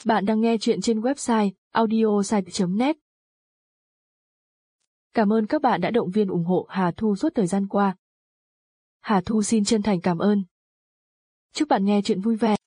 Bạn đang nghe chuyện trên website audiosite.net. Cảm ơn các bạn đã động viên ủng hộ Hà Thu suốt thời gian qua. Hà Thu xin chân thành cảm ơn. Chúc bạn nghe chuyện vui vẻ.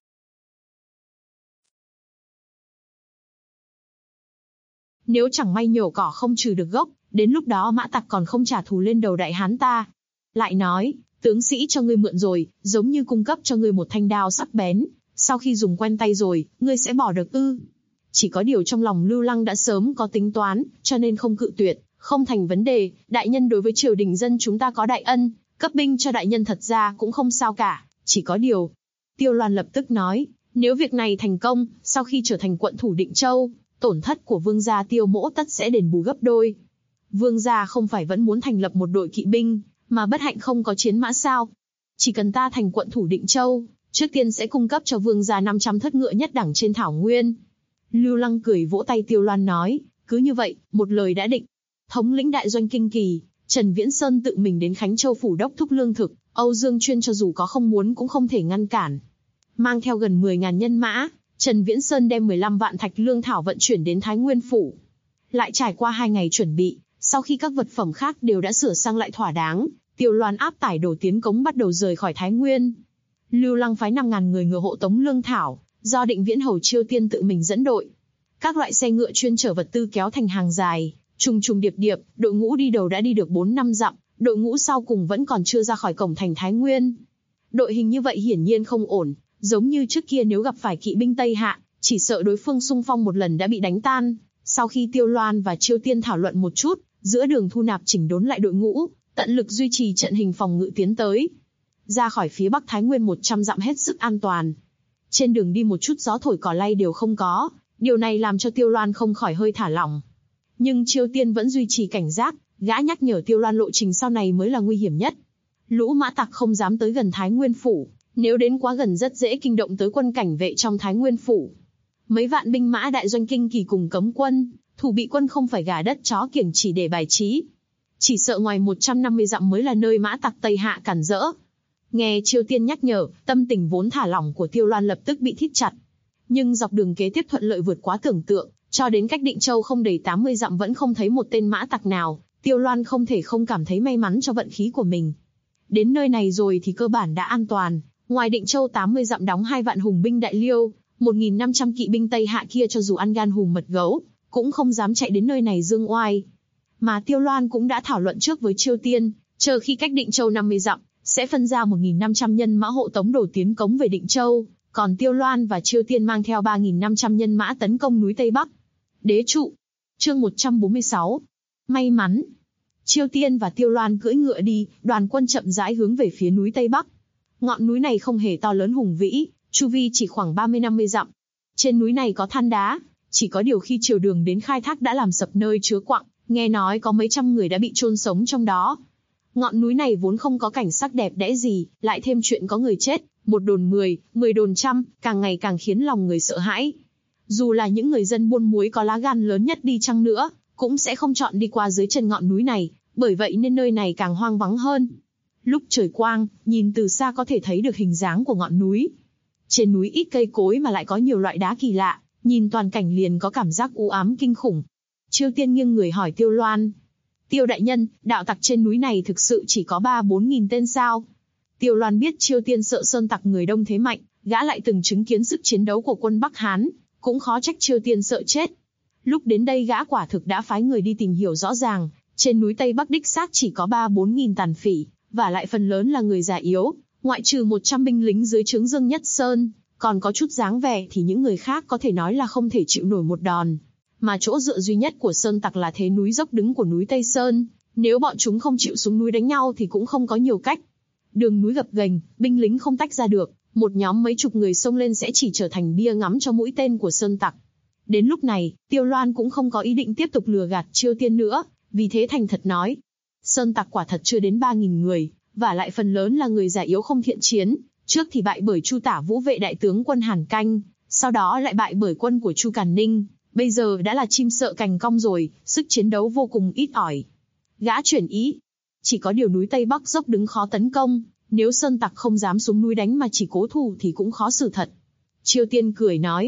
Nếu chẳng may nhổ cỏ không trừ được gốc, đến lúc đó Mã Tặc còn không trả thù lên đầu đại hán ta. Lại nói, tướng sĩ cho ngươi mượn rồi, giống như cung cấp cho ngươi một thanh đao sắc bén, sau khi dùng quen tay rồi, ngươi sẽ bỏ được ư? Chỉ có điều trong lòng Lưu Lăng đã sớm có tính toán, cho nên không cự tuyệt, không thành vấn đề, đại nhân đối với triều đình dân chúng ta có đại ân, cấp binh cho đại nhân thật ra cũng không sao cả, chỉ có điều. Tiêu Loan lập tức nói, nếu việc này thành công, sau khi trở thành quận thủ Định Châu, tổn thất của vương gia Tiêu Mỗ tất sẽ đền bù gấp đôi. Vương gia không phải vẫn muốn thành lập một đội kỵ binh, mà bất hạnh không có chiến mã sao? Chỉ cần ta thành quận thủ Định Châu, trước tiên sẽ cung cấp cho vương gia 500 thất ngựa nhất đẳng trên thảo nguyên. Lưu Lăng cười vỗ tay Tiêu Loan nói, cứ như vậy, một lời đã định. Thống lĩnh đại doanh Kinh Kỳ, Trần Viễn Sơn tự mình đến Khánh Châu phủ đốc thúc lương thực, Âu Dương Chuyên cho dù có không muốn cũng không thể ngăn cản. Mang theo gần 10.000 nhân mã, Trần Viễn Sơn đem 15 vạn thạch lương thảo vận chuyển đến Thái Nguyên phủ. Lại trải qua 2 ngày chuẩn bị, sau khi các vật phẩm khác đều đã sửa sang lại thỏa đáng, Tiêu Loan áp tải đổ tiến cống bắt đầu rời khỏi Thái Nguyên. Lưu Lăng phái 5.000 người ngựa hộ tống lương thảo, do Định Viễn hầu Chiêu Tiên tự mình dẫn đội. Các loại xe ngựa chuyên chở vật tư kéo thành hàng dài, trùng trùng điệp điệp, đội ngũ đi đầu đã đi được 4-5 dặm, đội ngũ sau cùng vẫn còn chưa ra khỏi cổng thành Thái Nguyên. Đội hình như vậy hiển nhiên không ổn, giống như trước kia nếu gặp phải kỵ binh Tây Hạ, chỉ sợ đối phương xung phong một lần đã bị đánh tan. Sau khi Tiêu Loan và Chiêu Tiên thảo luận một chút, giữa đường thu nạp chỉnh đốn lại đội ngũ, tận lực duy trì trận hình phòng ngự tiến tới. Ra khỏi phía Bắc Thái Nguyên 100 dặm hết sức an toàn. Trên đường đi một chút gió thổi cỏ lay đều không có, điều này làm cho Tiêu Loan không khỏi hơi thả lỏng. Nhưng Chiêu Tiên vẫn duy trì cảnh giác, gã nhắc nhở Tiêu Loan lộ trình sau này mới là nguy hiểm nhất. Lũ Mã Tặc không dám tới gần Thái Nguyên phủ, nếu đến quá gần rất dễ kinh động tới quân cảnh vệ trong Thái Nguyên phủ. Mấy vạn binh mã đại doanh Kinh Kỳ cùng cấm quân, thủ bị quân không phải gà đất chó kiểng chỉ để bài trí. Chỉ sợ ngoài 150 dặm mới là nơi Mã Tặc Tây Hạ cản rỡ. Nghe Chiêu Tiên nhắc nhở, tâm tình vốn thả lỏng của Tiêu Loan lập tức bị thít chặt. Nhưng dọc đường kế tiếp thuận lợi vượt quá tưởng tượng, cho đến cách Định Châu không đầy 80 dặm vẫn không thấy một tên Mã Tặc nào, Tiêu Loan không thể không cảm thấy may mắn cho vận khí của mình. Đến nơi này rồi thì cơ bản đã an toàn, ngoài Định Châu 80 dặm đóng 2 vạn hùng binh Đại Liêu, 1.500 kỵ binh Tây Hạ kia cho dù ăn gan hùm mật gấu, cũng không dám chạy đến nơi này dương oai. Mà Tiêu Loan cũng đã thảo luận trước với Chiêu Tiên, chờ khi cách Định Châu 50 dặm, sẽ phân ra 1.500 nhân mã hộ tống đổ tiến cống về Định Châu, còn Tiêu Loan và Chiêu Tiên mang theo 3.500 nhân mã tấn công núi Tây Bắc. Đế trụ. Chương 146. May mắn. Chiêu Tiên và Tiêu Loan cưỡi ngựa đi, đoàn quân chậm rãi hướng về phía núi Tây Bắc. Ngọn núi này không hề to lớn hùng vĩ, chu vi chỉ khoảng 30-50 dặm. Trên núi này có than đá, chỉ có điều khi triều đường đến khai thác đã làm sập nơi chứa quặng, nghe nói có mấy trăm người đã bị chôn sống trong đó. Ngọn núi này vốn không có cảnh sắc đẹp đẽ gì, lại thêm chuyện có người chết, một đồn 10, 10 đồn trăm, càng ngày càng khiến lòng người sợ hãi. Dù là những người dân buôn muối có lá gan lớn nhất đi chăng nữa, cũng sẽ không chọn đi qua dưới chân ngọn núi này, bởi vậy nên nơi này càng hoang vắng hơn. Lúc trời quang, nhìn từ xa có thể thấy được hình dáng của ngọn núi. Trên núi ít cây cối mà lại có nhiều loại đá kỳ lạ, nhìn toàn cảnh liền có cảm giác u ám kinh khủng. Chiêu Tiên nghiêng người hỏi Tiêu Loan. Tiêu đại nhân, đạo tặc trên núi này thực sự chỉ có 3-4 nghìn tên sao? Tiêu Loan biết Chiêu Tiên sợ sơn tặc người đông thế mạnh, gã lại từng chứng kiến sức chiến đấu của quân Bắc Hán, cũng khó trách Chiêu Tiên sợ chết. Lúc đến đây gã quả thực đã phái người đi tìm hiểu rõ ràng, trên núi Tây Bắc đích xác chỉ có 3-4 nghìn tàn phỉ, và lại phần lớn là người già yếu, ngoại trừ 100 binh lính dưới trướng Dương Nhất Sơn, còn có chút dáng vẻ thì những người khác có thể nói là không thể chịu nổi một đòn. Mà chỗ dựa duy nhất của sơn tặc là thế núi dốc đứng của núi Tây Sơn, nếu bọn chúng không chịu xuống núi đánh nhau thì cũng không có nhiều cách. Đường núi gập ghềnh, binh lính không tách ra được, một nhóm mấy chục người xông lên sẽ chỉ trở thành bia ngắm cho mũi tên của sơn tặc. Đến lúc này, Tiêu Loan cũng không có ý định tiếp tục lừa gạt Chiêu Tiên nữa, vì thế thành thật nói. Sơn tặc quả thật chưa đến 3.000 người, và lại phần lớn là người già yếu không thiện chiến, trước thì bại bởi Chu Tả Vũ vệ đại tướng quân Hàn Canh, sau đó lại bại bởi quân của Chu Càn Ninh, bây giờ đã là chim sợ cành cong rồi, sức chiến đấu vô cùng ít ỏi. Gã chuyển ý. Chỉ có điều núi Tây Bắc dốc đứng khó tấn công, nếu sơn tặc không dám xuống núi đánh mà chỉ cố thủ thì cũng khó xử thật. Chiêu Tiên cười nói.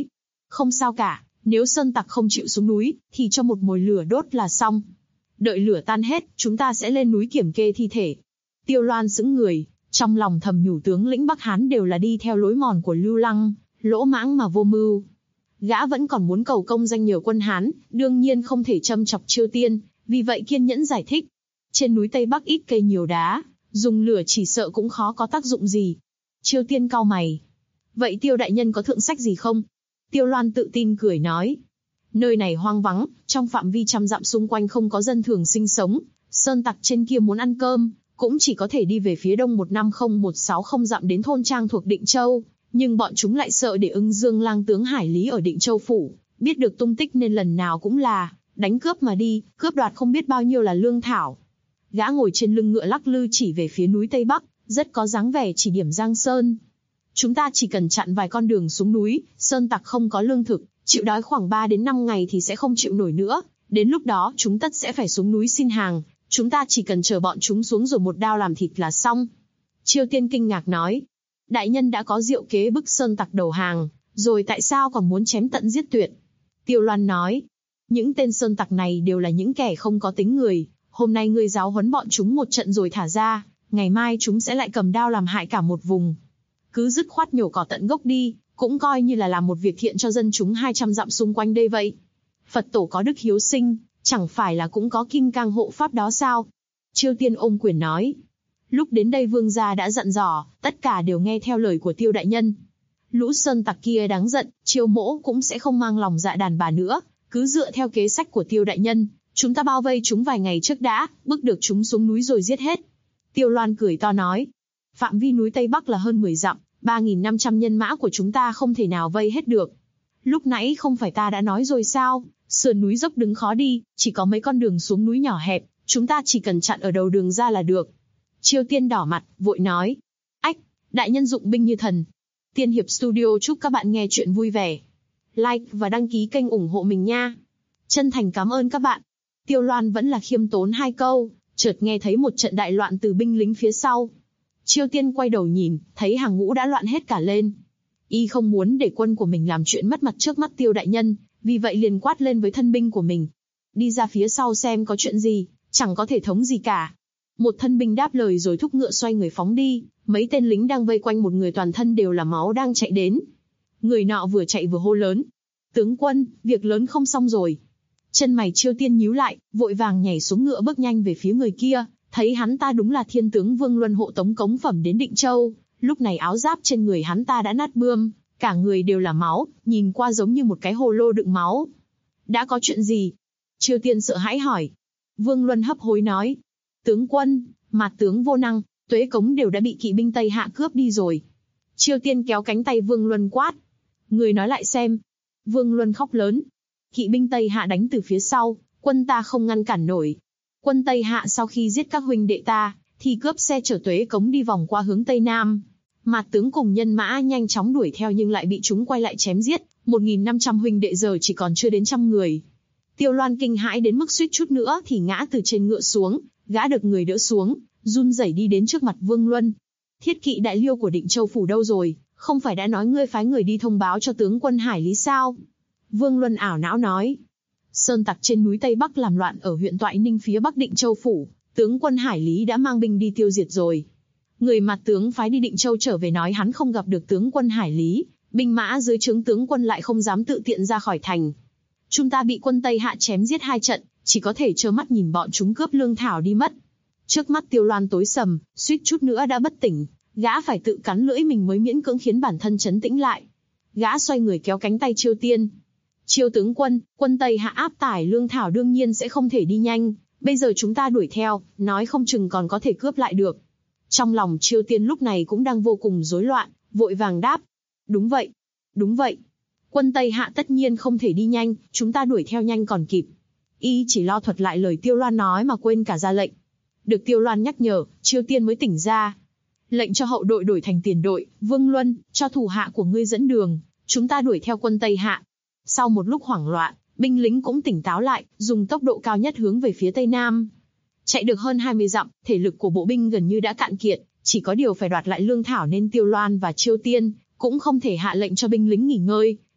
Không sao cả, nếu sơn tặc không chịu xuống núi, thì cho một mồi lửa đốt là xong. Đợi lửa tan hết, chúng ta sẽ lên núi kiểm kê thi thể. Tiêu Loan sững người, trong lòng thầm nhủ tướng lĩnh Bắc Hán đều là đi theo lối mòn của Lưu Lăng, lỗ mãng mà vô mưu. Gã vẫn còn muốn cầu công danh nhờ quân Hán, đương nhiên không thể châm chọc Chiêu Tiên, vì vậy kiên nhẫn giải thích. Trên núi Tây Bắc ít cây nhiều đá, dùng lửa chỉ sợ cũng khó có tác dụng gì. Chiêu Tiên cau mày. Vậy Tiêu đại nhân có thượng sách gì không? Tiêu Loan tự tin cười nói. Nơi này hoang vắng, trong phạm vi trăm dặm xung quanh không có dân thường sinh sống, sơn tặc trên kia muốn ăn cơm, cũng chỉ có thể đi về phía đông 150160 dặm đến thôn trang thuộc Định Châu, nhưng bọn chúng lại sợ để Ưng Dương lang tướng Hải Lý ở Định Châu phủ, biết được tung tích nên lần nào cũng là đánh cướp mà đi, cướp đoạt không biết bao nhiêu là lương thảo. Gã ngồi trên lưng ngựa lắc lư chỉ về phía núi Tây Bắc, rất có dáng vẻ chỉ điểm Giang Sơn. Chúng ta chỉ cần chặn vài con đường xuống núi, sơn tặc không có lương thực, chịu đói khoảng 3 đến 5 ngày thì sẽ không chịu nổi nữa, đến lúc đó chúng tất sẽ phải xuống núi xin hàng, chúng ta chỉ cần chờ bọn chúng xuống rồi một đao làm thịt là xong. Chiêu Tiên kinh ngạc nói, đại nhân đã có diệu kế bức sơn tặc đầu hàng, rồi tại sao còn muốn chém tận giết tuyệt? Tiêu Loan nói, những tên sơn tặc này đều là những kẻ không có tính người, hôm nay ngươi giáo huấn bọn chúng một trận rồi thả ra, ngày mai chúng sẽ lại cầm đao làm hại cả một vùng. Cứ dứt khoát nhổ cỏ tận gốc đi, cũng coi như là làm một việc thiện cho dân chúng 200 dặm xung quanh đây vậy. Phật tổ có đức hiếu sinh, chẳng phải là cũng có kim cang hộ pháp đó sao? Chiêu Tiên ôm quyền nói. Lúc đến đây vương gia đã dặn dò, tất cả đều nghe theo lời của Tiêu đại nhân. Lũ sơn tặc kia đáng giận, Chiêu mỗ cũng sẽ không mang lòng dạ đàn bà nữa, cứ dựa theo kế sách của Tiêu đại nhân, chúng ta bao vây chúng vài ngày trước đã, bức được chúng xuống núi rồi giết hết. Tiêu Loan cười to nói, phạm vi núi Tây Bắc là hơn 10 dặm, 3.500 nhân mã của chúng ta không thể nào vây hết được. Lúc nãy không phải ta đã nói rồi sao, sườn núi dốc đứng khó đi, chỉ có mấy con đường xuống núi nhỏ hẹp, chúng ta chỉ cần chặn ở đầu đường ra là được. Chiêu Tiên đỏ mặt, vội nói, ách, đại nhân dụng binh như thần. Tiên Hiệp Studio chúc các bạn nghe chuyện vui vẻ. Like và đăng ký kênh ủng hộ mình nha. Chân thành cảm ơn các bạn. Tiêu Loan vẫn là khiêm tốn 2 câu, chợt nghe thấy một trận đại loạn từ binh lính phía sau. Chiêu Tiên quay đầu nhìn, thấy hàng ngũ đã loạn hết cả lên. Y không muốn để quân của mình làm chuyện mất mặt trước mắt Tiêu đại nhân, vì vậy liền quát lên với thân binh của mình. Đi ra phía sau xem có chuyện gì, chẳng có thể thống gì cả. Một thân binh đáp lời rồi thúc ngựa xoay người phóng đi, mấy tên lính đang vây quanh một người toàn thân đều là máu đang chạy đến. Người nọ vừa chạy vừa hô lớn. Tướng quân, việc lớn không xong rồi. Chân mày Chiêu Tiên nhíu lại, vội vàng nhảy xuống ngựa bước nhanh về phía người kia, thấy hắn ta đúng là Thiên tướng Vương Luân hộ tống cống phẩm đến Định Châu, lúc này áo giáp trên người hắn ta đã nát bươm, cả người đều là máu, nhìn qua giống như một cái hồ lô đựng máu. Đã có chuyện gì? Chiêu Tiên sợ hãi hỏi. Vương Luân hấp hối nói. Tướng quân, Mạt tướng vô năng, Tuế Cống đều đã bị kỵ binh Tây Hạ cướp đi rồi. Chiêu Tiên kéo cánh tay Vương Luân quát. Người nói lại xem. Vương Luân khóc lớn. Kỵ binh Tây Hạ đánh từ phía sau, quân ta không ngăn cản nổi. Quân Tây Hạ sau khi giết các huynh đệ ta, thì cướp xe chở Tuế Cống đi vòng qua hướng Tây Nam. Mạt tướng cùng nhân mã nhanh chóng đuổi theo nhưng lại bị chúng quay lại chém giết, 1.500 huynh đệ giờ chỉ còn chưa đến 100 người. Tiêu Loan kinh hãi đến mức suýt chút nữa thì ngã từ trên ngựa xuống, gã được người đỡ xuống, run rẩy đi đến trước mặt Vương Luân. Thiết kỵ đại liêu của Định Châu phủ đâu rồi, không phải đã nói ngươi phái người đi thông báo cho tướng quân Hải Lý sao? Vương Luân ảo não nói. Sơn tặc trên núi Tây Bắc làm loạn ở huyện Toại Ninh phía Bắc Định Châu phủ, tướng quân Hải Lý đã mang binh đi tiêu diệt rồi. Người mà tướng phái đi Định Châu trở về nói hắn không gặp được tướng quân Hải Lý, binh mã dưới trướng tướng quân lại không dám tự tiện ra khỏi thành. Chúng ta bị quân Tây Hạ chém giết 2 trận, chỉ có thể trơ mắt nhìn bọn chúng cướp lương thảo đi mất. Trước mắt Tiêu Loan tối sầm, suýt chút nữa đã bất tỉnh, gã phải tự cắn lưỡi mình mới miễn cưỡng khiến bản thân trấn tĩnh lại. Gã xoay người kéo cánh tay Chiêu Tiên. Chiêu tướng quân, quân Tây Hạ áp tải lương thảo đương nhiên sẽ không thể đi nhanh, bây giờ chúng ta đuổi theo, nói không chừng còn có thể cướp lại được. Trong lòng Chiêu Tiên lúc này cũng đang vô cùng rối loạn, vội vàng đáp. Đúng vậy, đúng vậy. Quân Tây Hạ tất nhiên không thể đi nhanh, chúng ta đuổi theo nhanh còn kịp. Y chỉ lo thuật lại lời Tiêu Loan nói mà quên cả ra lệnh. Được Tiêu Loan nhắc nhở, Chiêu Tiên mới tỉnh ra. Lệnh cho hậu đội đổi thành tiền đội, Vương Luân, cho thủ hạ của ngươi dẫn đường, chúng ta đuổi theo quân Tây Hạ. Sau một lúc hoảng loạn, binh lính cũng tỉnh táo lại, dùng tốc độ cao nhất hướng về phía Tây Nam. Chạy được hơn 20 dặm, thể lực của bộ binh gần như đã cạn kiệt, chỉ có điều phải đoạt lại lương thảo nên Tiêu Loan và Chiêu Tiên cũng không thể hạ lệnh cho binh lính nghỉ ngơi,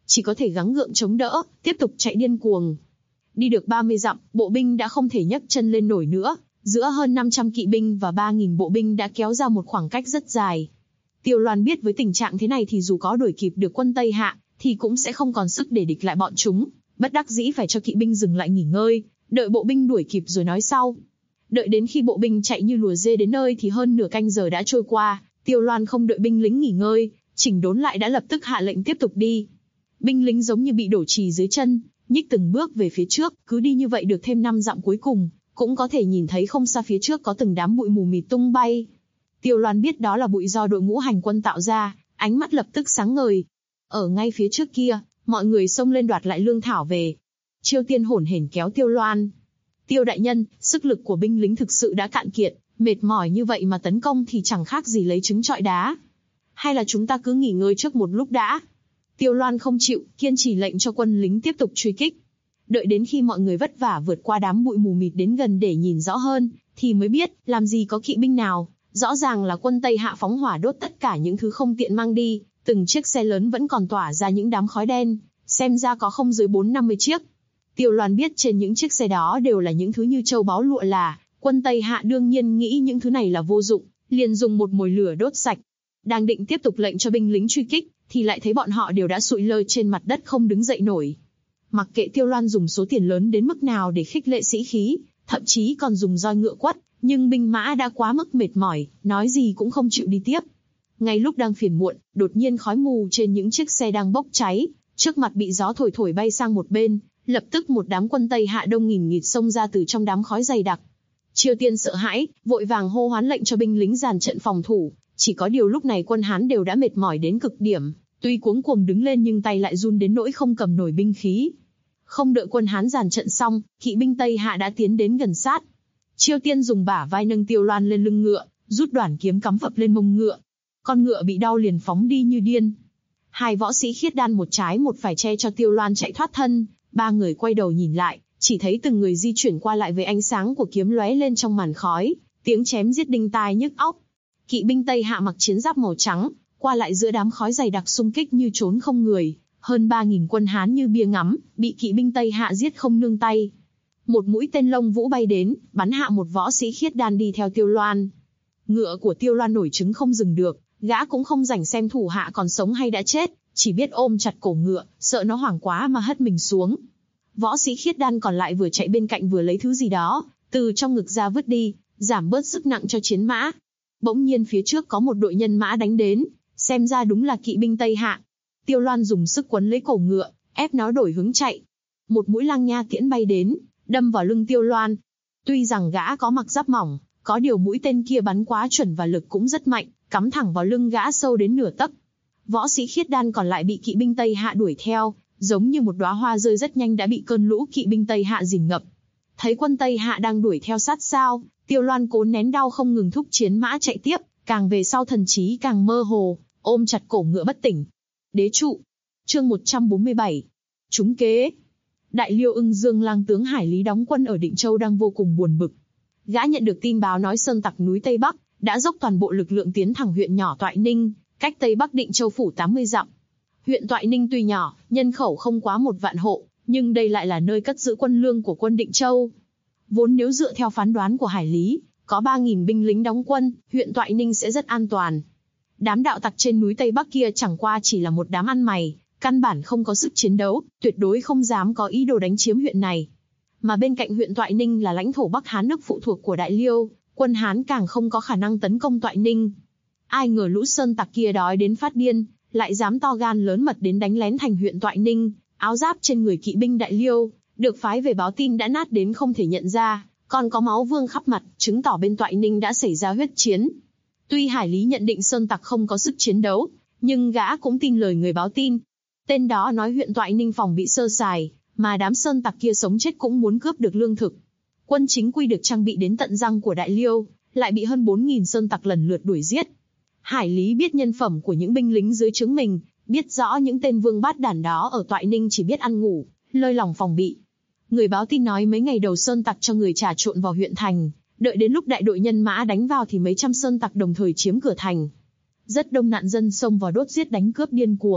chỉ có thể gắng gượng chống đỡ, tiếp tục chạy điên cuồng. Đi được 30 dặm, bộ binh đã không thể nhấc chân lên nổi nữa, giữa hơn 500 kỵ binh và 3.000 bộ binh đã kéo ra một khoảng cách rất dài. Tiêu Loan biết với tình trạng thế này thì dù có đuổi kịp được quân Tây Hạ, thì cũng sẽ không còn sức để địch lại bọn chúng, bất đắc dĩ phải cho kỵ binh dừng lại nghỉ ngơi, đợi bộ binh đuổi kịp rồi nói sau. Đợi đến khi bộ binh chạy như lùa dê đến nơi thì hơn nửa canh giờ đã trôi qua, Tiêu Loan không đợi binh lính nghỉ ngơi, chỉnh đốn lại đã lập tức hạ lệnh tiếp tục đi. Binh lính giống như bị đổ chì dưới chân, nhích từng bước về phía trước, cứ đi như vậy được thêm 5 dặm cuối cùng, cũng có thể nhìn thấy không xa phía trước có từng đám bụi mù mịt tung bay. Tiêu Loan biết đó là bụi do đội ngũ hành quân tạo ra, ánh mắt lập tức sáng ngời. Ở ngay phía trước kia, mọi người xông lên đoạt lại lương thảo về. Chiêu Tiên hổn hển kéo Tiêu Loan. Tiêu đại nhân, sức lực của binh lính thực sự đã cạn kiệt, mệt mỏi như vậy mà tấn công thì chẳng khác gì lấy trứng trọi đá. Hay là chúng ta cứ nghỉ ngơi trước một lúc đã? Tiêu Loan không chịu, kiên trì lệnh cho quân lính tiếp tục truy kích. Đợi đến khi mọi người vất vả vượt qua đám bụi mù mịt đến gần để nhìn rõ hơn, thì mới biết, làm gì có kỵ binh nào, rõ ràng là quân Tây Hạ phóng hỏa đốt tất cả những thứ không tiện mang đi, từng chiếc xe lớn vẫn còn tỏa ra những đám khói đen, xem ra có không dưới 4-50 chiếc. Tiêu Loan biết trên những chiếc xe đó đều là những thứ như châu báu lụa là, quân Tây Hạ đương nhiên nghĩ những thứ này là vô dụng, liền dùng một mồi lửa đốt sạch. Đang định tiếp tục lệnh cho binh lính truy kích, thì lại thấy bọn họ đều đã sụi lơ trên mặt đất không đứng dậy nổi. Mặc kệ Tiêu Loan dùng số tiền lớn đến mức nào để khích lệ sĩ khí, thậm chí còn dùng roi ngựa quất, nhưng binh mã đã quá mức mệt mỏi, nói gì cũng không chịu đi tiếp. Ngay lúc đang phiền muộn, đột nhiên khói mù trên những chiếc xe đang bốc cháy, trước mặt bị gió thổi thổi bay sang một bên, lập tức một đám quân Tây Hạ đông nghìn nghịt xông ra từ trong đám khói dày đặc. Chiêu Tiên sợ hãi, vội vàng hô hoán lệnh cho binh lính dàn trận phòng thủ, chỉ có điều lúc này quân Hán đều đã mệt mỏi đến cực điểm, tuy cuống cuồng đứng lên nhưng tay lại run đến nỗi không cầm nổi binh khí. Không đợi quân Hán dàn trận xong, kỵ binh Tây Hạ đã tiến đến gần sát. Chiêu Tiên dùng bả vai nâng Tiêu Loan lên lưng ngựa, rút đoản kiếm cắm phập lên mông ngựa. Con ngựa bị đau liền phóng đi như điên. Hai võ sĩ khiết đan một trái một phải che cho Tiêu Loan chạy thoát thân. Ba người quay đầu nhìn lại, chỉ thấy từng người di chuyển qua lại với ánh sáng của kiếm lóe lên trong màn khói, tiếng chém giết đinh tai nhức óc. Kỵ binh Tây Hạ mặc chiến giáp màu trắng, qua lại giữa đám khói dày đặc xung kích như trốn không người. Hơn 3.000 quân Hán như bia ngắm, bị kỵ binh Tây Hạ giết không nương tay. Một mũi tên lông vũ bay đến, bắn hạ một võ sĩ khiết đan đi theo Tiêu Loan. Ngựa của Tiêu Loan nổi trứng không dừng được, gã cũng không rảnh xem thủ hạ còn sống hay đã chết, chỉ biết ôm chặt cổ ngựa, sợ nó hoảng quá mà hất mình xuống. Võ sĩ khiết đan còn lại vừa chạy bên cạnh vừa lấy thứ gì đó, từ trong ngực ra vứt đi, giảm bớt sức nặng cho chiến mã. Bỗng nhiên phía trước có một đội nhân mã đánh đến, xem ra đúng là kỵ binh Tây Hạ. Tiêu Loan dùng sức quấn lấy cổ ngựa, ép nó đổi hướng chạy. Một mũi lang nha tiễn bay đến, đâm vào lưng Tiêu Loan. Tuy rằng gã có mặc giáp mỏng, có điều mũi tên kia bắn quá chuẩn và lực cũng rất mạnh, cắm thẳng vào lưng gã sâu đến nửa tấc. Võ sĩ khiết đan còn lại bị kỵ binh Tây Hạ đuổi theo, giống như một đóa hoa rơi rất nhanh đã bị cơn lũ kỵ binh Tây Hạ dìm ngập. Thấy quân Tây Hạ đang đuổi theo sát sao, Tiêu Loan cố nén đau không ngừng thúc chiến mã chạy tiếp, càng về sau thần trí càng mơ hồ, ôm chặt cổ ngựa bất tỉnh. Đế trụ. Chương 147. Trúng kế. Đại Liêu Ưng Dương lang tướng Hải Lý đóng quân ở Định Châu đang vô cùng buồn bực. Gã nhận được tin báo nói sơn tặc núi Tây Bắc đã dốc toàn bộ lực lượng tiến thẳng huyện nhỏ Toại Ninh, cách Tây Bắc Định Châu phủ 80 dặm. Huyện Toại Ninh tuy nhỏ, nhân khẩu không quá 1 vạn hộ, nhưng đây lại là nơi cất giữ quân lương của quân Định Châu. Vốn nếu dựa theo phán đoán của Hải Lý, có 3.000 binh lính đóng quân, huyện Toại Ninh sẽ rất an toàn. Đám đạo tặc trên núi Tây Bắc kia chẳng qua chỉ là một đám ăn mày, căn bản không có sức chiến đấu, tuyệt đối không dám có ý đồ đánh chiếm huyện này. Mà bên cạnh huyện Toại Ninh là lãnh thổ Bắc Hán nước phụ thuộc của Đại Liêu, quân Hán càng không có khả năng tấn công Toại Ninh. Ai ngờ lũ sơn tặc kia đói đến phát điên, lại dám to gan lớn mật đến đánh lén thành huyện Toại Ninh, áo giáp trên người kỵ binh Đại Liêu, được phái về báo tin đã nát đến không thể nhận ra, còn có máu vương khắp mặt, chứng tỏ bên Toại Ninh đã xảy ra huyết chiến. Tuy Hải Lý nhận định sơn tặc không có sức chiến đấu, nhưng gã cũng tin lời người báo tin. Tên đó nói huyện Toại Ninh phòng bị sơ sài, mà đám sơn tặc kia sống chết cũng muốn cướp được lương thực. Quân chính quy được trang bị đến tận răng của Đại Liêu, lại bị hơn 4.000 sơn tặc lần lượt đuổi giết. Hải Lý biết nhân phẩm của những binh lính dưới trướng mình, biết rõ những tên vương bát đản đó ở Toại Ninh chỉ biết ăn ngủ, lơi lòng phòng bị. Người báo tin nói mấy ngày đầu sơn tặc cho người trà trộn vào huyện thành, đợi đến lúc đại đội nhân mã đánh vào thì mấy trăm sơn tặc đồng thời chiếm cửa thành. Rất đông nạn dân xông vào đốt giết đánh cướp điên cuồng,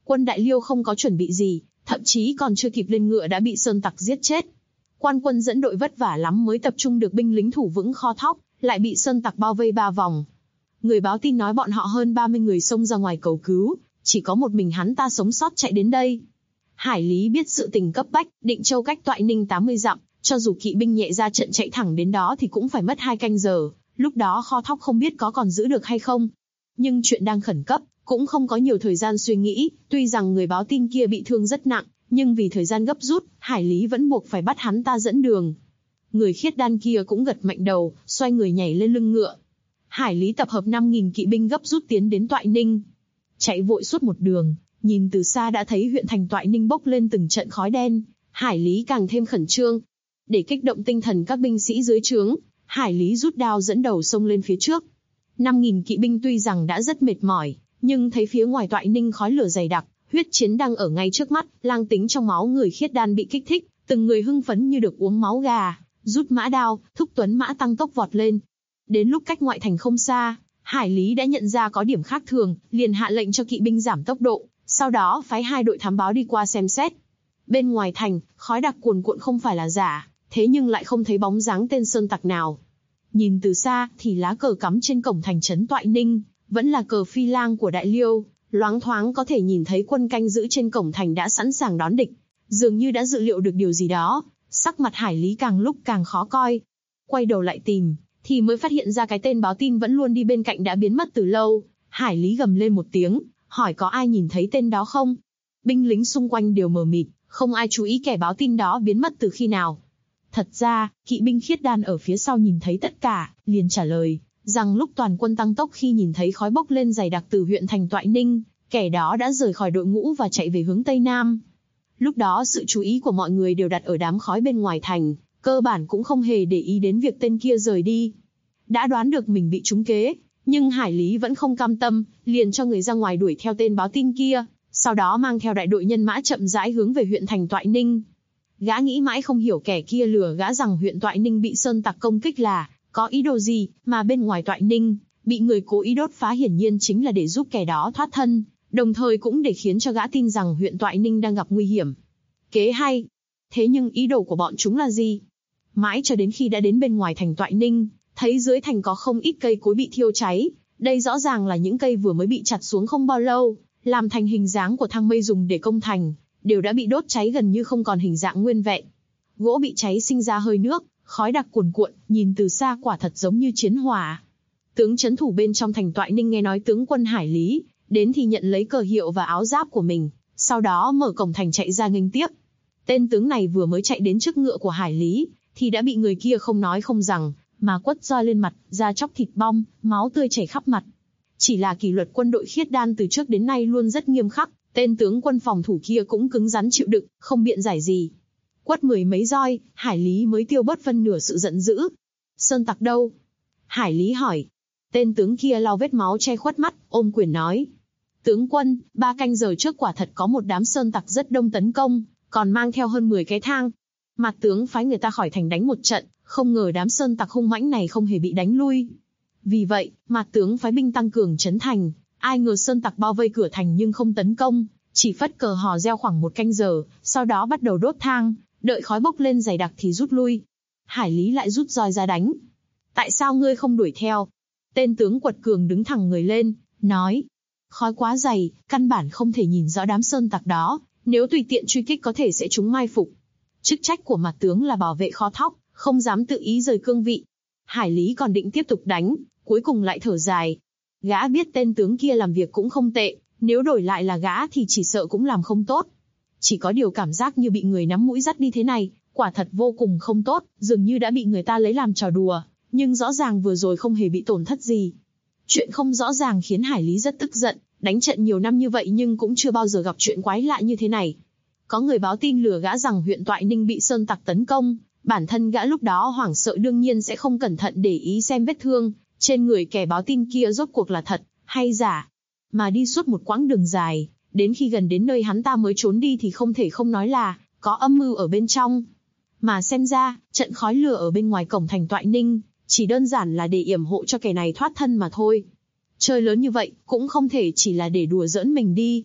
Quân Đại Liêu không có chuẩn bị gì, thậm chí còn chưa kịp lên ngựa đã bị sơn tặc giết chết. Quan quân dẫn đội vất vả lắm mới tập trung được binh lính thủ vững kho thóc, lại bị sơn tặc bao vây 3 vòng. Người báo tin nói bọn họ hơn 30 người xông ra ngoài cầu cứu, chỉ có một mình hắn ta sống sót chạy đến đây. Hải Lý biết sự tình cấp bách, Định Châu cách Toại Ninh 80 dặm, cho dù kỵ binh nhẹ ra trận chạy thẳng đến đó thì cũng phải mất 2 canh giờ, lúc đó kho thóc không biết có còn giữ được hay không. Nhưng chuyện đang khẩn cấp, cũng không có nhiều thời gian suy nghĩ, tuy rằng người báo tin kia bị thương rất nặng, nhưng vì thời gian gấp rút, Hải Lý vẫn buộc phải bắt hắn ta dẫn đường. Người khiết đan kia cũng gật mạnh đầu, xoay người nhảy lên lưng ngựa. Hải Lý tập hợp 5.000 kỵ binh gấp rút tiến đến Toại Ninh. Chạy vội suốt một đường, nhìn từ xa đã thấy huyện thành Toại Ninh bốc lên từng trận khói đen, Hải Lý càng thêm khẩn trương. Để kích động tinh thần các binh sĩ dưới trướng, Hải Lý rút đao dẫn đầu xông lên phía trước. 5.000 kỵ binh tuy rằng đã rất mệt mỏi, nhưng thấy phía ngoài Toại Ninh khói lửa dày đặc, huyết chiến đang ở ngay trước mắt, lang tính trong máu người khiết đan bị kích thích, từng người hưng phấn như được uống máu gà, rút mã đao, thúc tuấn mã tăng tốc vọt lên. Đến lúc cách ngoại thành không xa, Hải Lý đã nhận ra có điểm khác thường, liền hạ lệnh cho kỵ binh giảm tốc độ, sau đó phái 2 đội thám báo đi qua xem xét. Bên ngoài thành, khói đặc cuồn cuộn không phải là giả, thế nhưng lại không thấy bóng dáng tên sơn tặc nào. Nhìn từ xa thì lá cờ cắm trên cổng thành trấn Toại Ninh, vẫn là cờ phi lang của Đại Liêu, loáng thoáng có thể nhìn thấy quân canh giữ trên cổng thành đã sẵn sàng đón địch, dường như đã dự liệu được điều gì đó, sắc mặt Hải Lý càng lúc càng khó coi. Quay đầu lại tìm, thì mới phát hiện ra cái tên báo tin vẫn luôn đi bên cạnh đã biến mất từ lâu. Hải Lý gầm lên một tiếng, hỏi có ai nhìn thấy tên đó không? Binh lính xung quanh đều mờ mịt, không ai chú ý kẻ báo tin đó biến mất từ khi nào. Thật ra, kỵ binh khiết đan ở phía sau nhìn thấy tất cả, liền trả lời rằng lúc toàn quân tăng tốc khi nhìn thấy khói bốc lên dày đặc từ huyện thành Toại Ninh, kẻ đó đã rời khỏi đội ngũ và chạy về hướng Tây Nam. Lúc đó sự chú ý của mọi người đều đặt ở đám khói bên ngoài thành, cơ bản cũng không hề để ý đến việc tên kia rời đi. Đã đoán được mình bị trúng kế, nhưng Hải Lý vẫn không cam tâm, liền cho người ra ngoài đuổi theo tên báo tin kia, sau đó mang theo đại đội nhân mã chậm rãi hướng về huyện thành Toại Ninh. Gã nghĩ mãi không hiểu kẻ kia lừa gã rằng huyện Toại Ninh bị sơn tặc công kích là có ý đồ gì, mà bên ngoài Toại Ninh bị người cố ý đốt phá hiển nhiên chính là để giúp kẻ đó thoát thân, đồng thời cũng để khiến cho gã tin rằng huyện Toại Ninh đang gặp nguy hiểm. Kế hay. Thế nhưng ý đồ của bọn chúng là gì? Mãi cho đến khi đã đến bên ngoài thành Toại Ninh, thấy dưới thành có không ít cây cối bị thiêu cháy, đây rõ ràng là những cây vừa mới bị chặt xuống không bao lâu, làm thành hình dáng của thang mây dùng để công thành, đều đã bị đốt cháy gần như không còn hình dạng nguyên vẹn. Gỗ bị cháy sinh ra hơi nước, khói đặc cuồn cuộn, nhìn từ xa quả thật giống như chiến hỏa. Tướng trấn thủ bên trong thành Toại Ninh nghe nói tướng quân Hải Lý đến thì nhận lấy cờ hiệu và áo giáp của mình, sau đó mở cổng thành chạy ra nghênh tiếp. Tên tướng này vừa mới chạy đến trước ngựa của Hải Lý, thì đã bị người kia không nói không rằng, mà quất roi lên mặt, da chóc thịt bong, máu tươi chảy khắp mặt. Chỉ là kỷ luật quân đội khiết đan từ trước đến nay luôn rất nghiêm khắc, tên tướng quân phòng thủ kia cũng cứng rắn chịu đựng, không biện giải gì. Quất 10 mấy roi, Hải Lý mới tiêu bớt phân nửa sự giận dữ. Sơn tặc đâu? Hải Lý hỏi. Tên tướng kia lau vết máu che khuất mắt, ôm quyền nói. Tướng quân, 3 canh giờ trước quả thật có một đám sơn tặc rất đông tấn công, còn mang theo hơn 10 cái thang. Mặt tướng phái người ta khỏi thành đánh một trận, không ngờ đám sơn tặc hung mãnh này không hề bị đánh lui. Vì vậy, mặt tướng phái binh tăng cường trấn thành, ai ngờ sơn tặc bao vây cửa thành nhưng không tấn công, chỉ phất cờ hò reo khoảng 1 canh giờ, sau đó bắt đầu đốt thang, đợi khói bốc lên dày đặc thì rút lui. Hải Lý lại rút roi ra đánh. Tại sao ngươi không đuổi theo? Tên tướng quật cường đứng thẳng người lên, nói. Khói quá dày, căn bản không thể nhìn rõ đám sơn tặc đó, nếu tùy tiện truy kích có thể sẽ trúng mai phục. Chức trách của mặt tướng là bảo vệ kho thóc, không dám tự ý rời cương vị. Hải Lý còn định tiếp tục đánh, cuối cùng lại thở dài. Gã biết tên tướng kia làm việc cũng không tệ, nếu đổi lại là gã thì chỉ sợ cũng làm không tốt. Chỉ có điều cảm giác như bị người nắm mũi dắt đi thế này, quả thật vô cùng không tốt, dường như đã bị người ta lấy làm trò đùa, nhưng rõ ràng vừa rồi không hề bị tổn thất gì. Chuyện không rõ ràng khiến Hải Lý rất tức giận, đánh trận nhiều năm như vậy nhưng cũng chưa bao giờ gặp chuyện quái lạ như thế này. Có người báo tin lừa gã rằng huyện Toại Ninh bị sơn tặc tấn công, bản thân gã lúc đó hoảng sợ đương nhiên sẽ không cẩn thận để ý xem vết thương trên người kẻ báo tin kia rốt cuộc là thật hay giả. Mà đi suốt một quãng đường dài, đến khi gần đến nơi hắn ta mới trốn đi thì không thể không nói là có âm mưu ở bên trong. Mà xem ra, trận khói lửa ở bên ngoài cổng thành Toại Ninh chỉ đơn giản là để yểm hộ cho kẻ này thoát thân mà thôi. Chơi lớn như vậy, cũng không thể chỉ là để đùa giỡn mình đi.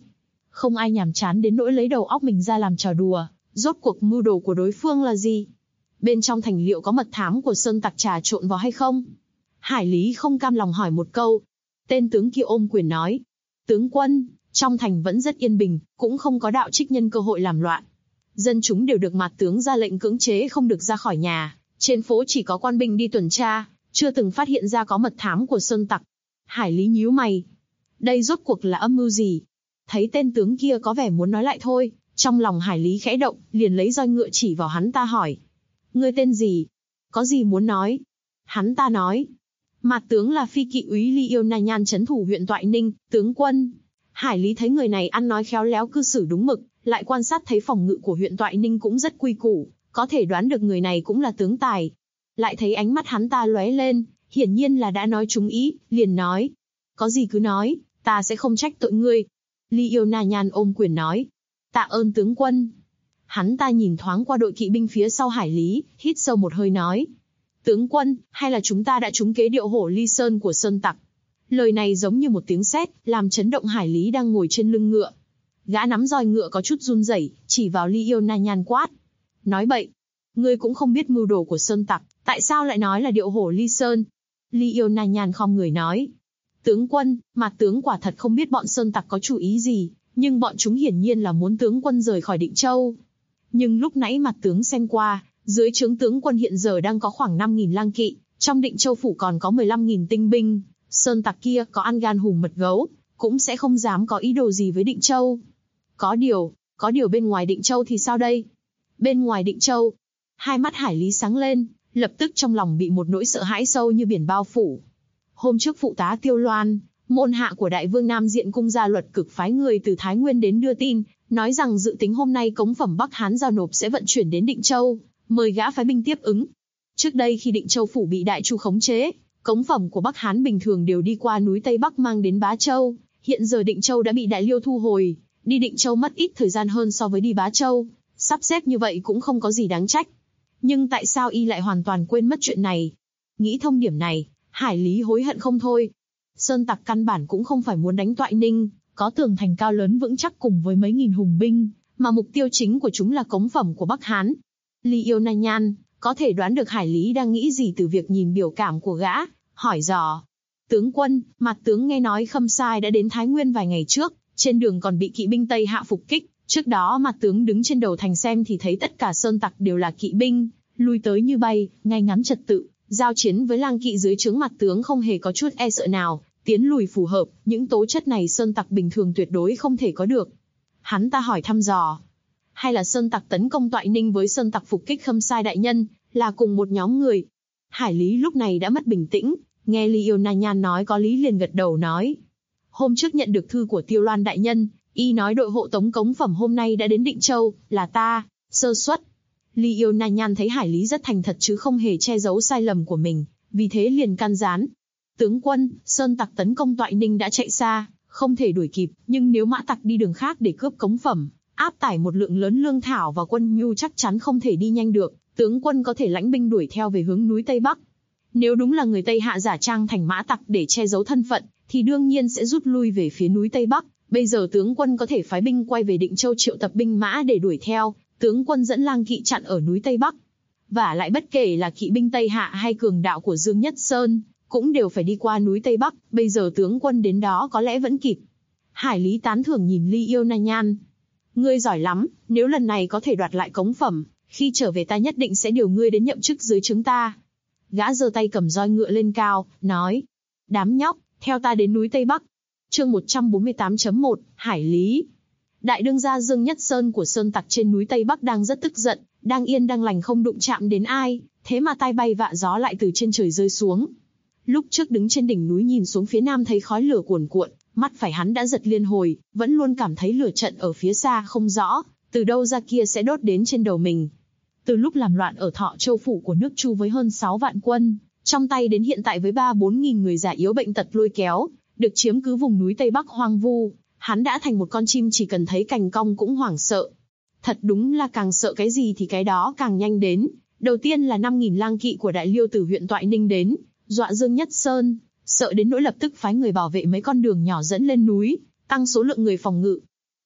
Không ai nhàm chán đến nỗi lấy đầu óc mình ra làm trò đùa, rốt cuộc mưu đồ của đối phương là gì? Bên trong thành liệu có mật thám của Sơn Tặc trà trộn vào hay không? Hải Lý không cam lòng hỏi một câu. Tên tướng kia ôm quyền nói. Tướng quân, trong thành vẫn rất yên bình, cũng không có đạo trích nhân cơ hội làm loạn. Dân chúng đều được Mạt tướng ra lệnh cưỡng chế không được ra khỏi nhà, trên phố chỉ có quan binh đi tuần tra, chưa từng phát hiện ra có mật thám của Sơn Tặc. Hải Lý nhíu mày. Đây rốt cuộc là âm mưu gì? Thấy tên tướng kia có vẻ muốn nói lại thôi, trong lòng Hải Lý khẽ động, liền lấy roi ngựa chỉ vào hắn ta hỏi. Ngươi tên gì? Có gì muốn nói? Hắn ta nói. Mạt tướng là phi kỵ úy Ly Yêu Na Nhan trấn thủ huyện Toại Ninh, tướng quân. Hải Lý thấy người này ăn nói khéo léo cư xử đúng mực, lại quan sát thấy phòng ngự của huyện Toại Ninh cũng rất quy củ, có thể đoán được người này cũng là tướng tài. Lại thấy ánh mắt hắn ta lóe lên, hiển nhiên là đã nói trúng ý, liền nói. Có gì cứ nói, ta sẽ không trách tội ngươi. Ly Yêu Na Nhan ôm quyền nói. Tạ ơn tướng quân. Hắn ta nhìn thoáng qua đội kỵ binh phía sau Hải Lý, hít sâu một hơi nói. Tướng quân, hay là chúng ta đã trúng kế điệu hổ ly sơn của Sơn Tặc? Lời này giống như một tiếng sét, làm chấn động Hải Lý đang ngồi trên lưng ngựa. Gã nắm roi ngựa có chút run rẩy, chỉ vào Ly Yêu Na Nhan quát. Nói bậy. Ngươi cũng không biết mưu đồ của Sơn Tặc, tại sao lại nói là điệu hổ ly sơn? Ly Yêu Na Nhan khom người nói. Tướng quân, Mạt tướng quả thật không biết bọn Sơn Tặc có chủ ý gì, nhưng bọn chúng hiển nhiên là muốn tướng quân rời khỏi Định Châu. Nhưng lúc nãy Mạt tướng xem qua, dưới trướng tướng quân hiện giờ đang có khoảng 5.000 lang kỵ, trong Định Châu phủ còn có 15.000 tinh binh. Sơn Tặc kia có ăn gan hùm mật gấu, cũng sẽ không dám có ý đồ gì với Định Châu. Có điều bên ngoài Định Châu thì sao đây? Bên ngoài Định Châu, hai mắt Hải Lý sáng lên, lập tức trong lòng bị một nỗi sợ hãi sâu như biển bao phủ. Hôm trước phụ tá Tiêu Loan, môn hạ của Đại Vương Nam Diện Cung Gia Luật Cực phái người từ Thái Nguyên đến đưa tin, nói rằng dự tính hôm nay cống phẩm Bắc Hán giao nộp sẽ vận chuyển đến Định Châu, mời gã phái binh tiếp ứng. Trước đây khi Định Châu phủ bị Đại Chu khống chế, cống phẩm của Bắc Hán bình thường đều đi qua núi Tây Bắc mang đến Bá Châu, hiện giờ Định Châu đã bị Đại Liêu thu hồi, đi Định Châu mất ít thời gian hơn so với đi Bá Châu, sắp xếp như vậy cũng không có gì đáng trách. Nhưng tại sao y lại hoàn toàn quên mất chuyện này? Nghĩ thông điểm này, Hải Lý hối hận không thôi. Sơn Tặc căn bản cũng không phải muốn đánh Toại Ninh, có tường thành cao lớn vững chắc cùng với mấy nghìn hùng binh, mà mục tiêu chính của chúng là cống phẩm của Bắc Hán. Ly Yêu Na Nhan có thể đoán được Hải Lý đang nghĩ gì từ việc nhìn biểu cảm của gã, hỏi dò. Tướng quân, Mạt tướng nghe nói Khâm Sai đã đến Thái Nguyên vài ngày trước, trên đường còn bị kỵ binh Tây Hạ phục kích. Trước đó Mạt tướng đứng trên đầu thành xem thì thấy tất cả Sơn Tặc đều là kỵ binh, lui tới như bay, ngay ngắn trật tự, giao chiến với lang kỵ dưới trướng Mạt tướng không hề có chút e sợ nào, tiến lùi phù hợp, những tố chất này Sơn Tặc bình thường tuyệt đối không thể có được. Hắn ta hỏi thăm dò. Hay là Sơn Tặc tấn công Toại Ninh với Sơn Tặc phục kích Khâm Sai đại nhân, là cùng một nhóm người? Hải Lý lúc này đã mất bình tĩnh, nghe Ly Yêu Na Nhan nói có lý liền gật đầu nói. Hôm trước nhận được thư của Tiêu Loan đại nhân, y nói đội hộ tống cống phẩm hôm nay đã đến Định Châu, là ta, sơ suất. Ly Yêu Na Nhan thấy Hải Lý rất thành thật chứ không hề che giấu sai lầm của mình, vì thế liền can gián. Tướng quân, Sơn Tặc tấn công Toại Ninh đã chạy xa, không thể đuổi kịp, nhưng nếu Mã Tặc đi đường khác để cướp cống phẩm, áp tải một lượng lớn lương thảo và quân nhu chắc chắn không thể đi nhanh được, tướng quân có thể lãnh binh đuổi theo về hướng núi Tây Bắc. Nếu đúng là người Tây Hạ giả trang thành Mã Tặc để che giấu thân phận, thì đương nhiên sẽ rút lui về phía núi Tây Bắc. Bây giờ tướng quân có thể phái binh quay về Định Châu triệu tập binh mã để đuổi theo, tướng quân dẫn lang kỵ chặn ở núi Tây Bắc. Và lại bất kể là kỵ binh Tây Hạ hay cường đạo của Dương Nhất Sơn, cũng đều phải đi qua núi Tây Bắc, bây giờ tướng quân đến đó có lẽ vẫn kịp. Hải Lý tán thưởng nhìn Ly Yêu Na Nhan. Ngươi giỏi lắm, nếu lần này có thể đoạt lại cống phẩm, khi trở về ta nhất định sẽ điều ngươi đến nhậm chức dưới trướng ta. Gã giơ tay cầm roi ngựa lên cao, nói. Đám nhóc, theo ta đến núi Tây Bắc. Chương 148.1, Hải Lý. Đại đương gia Dương Nhất Sơn của Sơn Tặc trên núi Tây Bắc đang rất tức giận, đang yên đang lành không đụng chạm đến ai, thế mà tai bay vạ gió lại từ trên trời rơi xuống. Lúc trước đứng trên đỉnh núi nhìn xuống phía nam thấy khói lửa cuồn cuộn, mắt phải hắn đã giật liên hồi, vẫn luôn cảm thấy lửa trận ở phía xa không rõ, từ đâu ra kia sẽ đốt đến trên đầu mình. Từ lúc làm loạn ở Thọ Châu phủ của nước Chu với hơn 6 vạn quân, trong tay đến hiện tại với 3-4 nghìn người già yếu bệnh tật lôi kéo, được chiếm cứ vùng núi Tây Bắc hoang vu, hắn đã thành một con chim chỉ cần thấy cành cong cũng hoảng sợ. Thật đúng là càng sợ cái gì thì cái đó càng nhanh đến. Đầu tiên là 5.000 lang kỵ của Đại Liêu từ huyện Toại Ninh đến, dọa Dương Nhất Sơn, sợ đến nỗi lập tức phái người bảo vệ mấy con đường nhỏ dẫn lên núi, tăng số lượng người phòng ngự.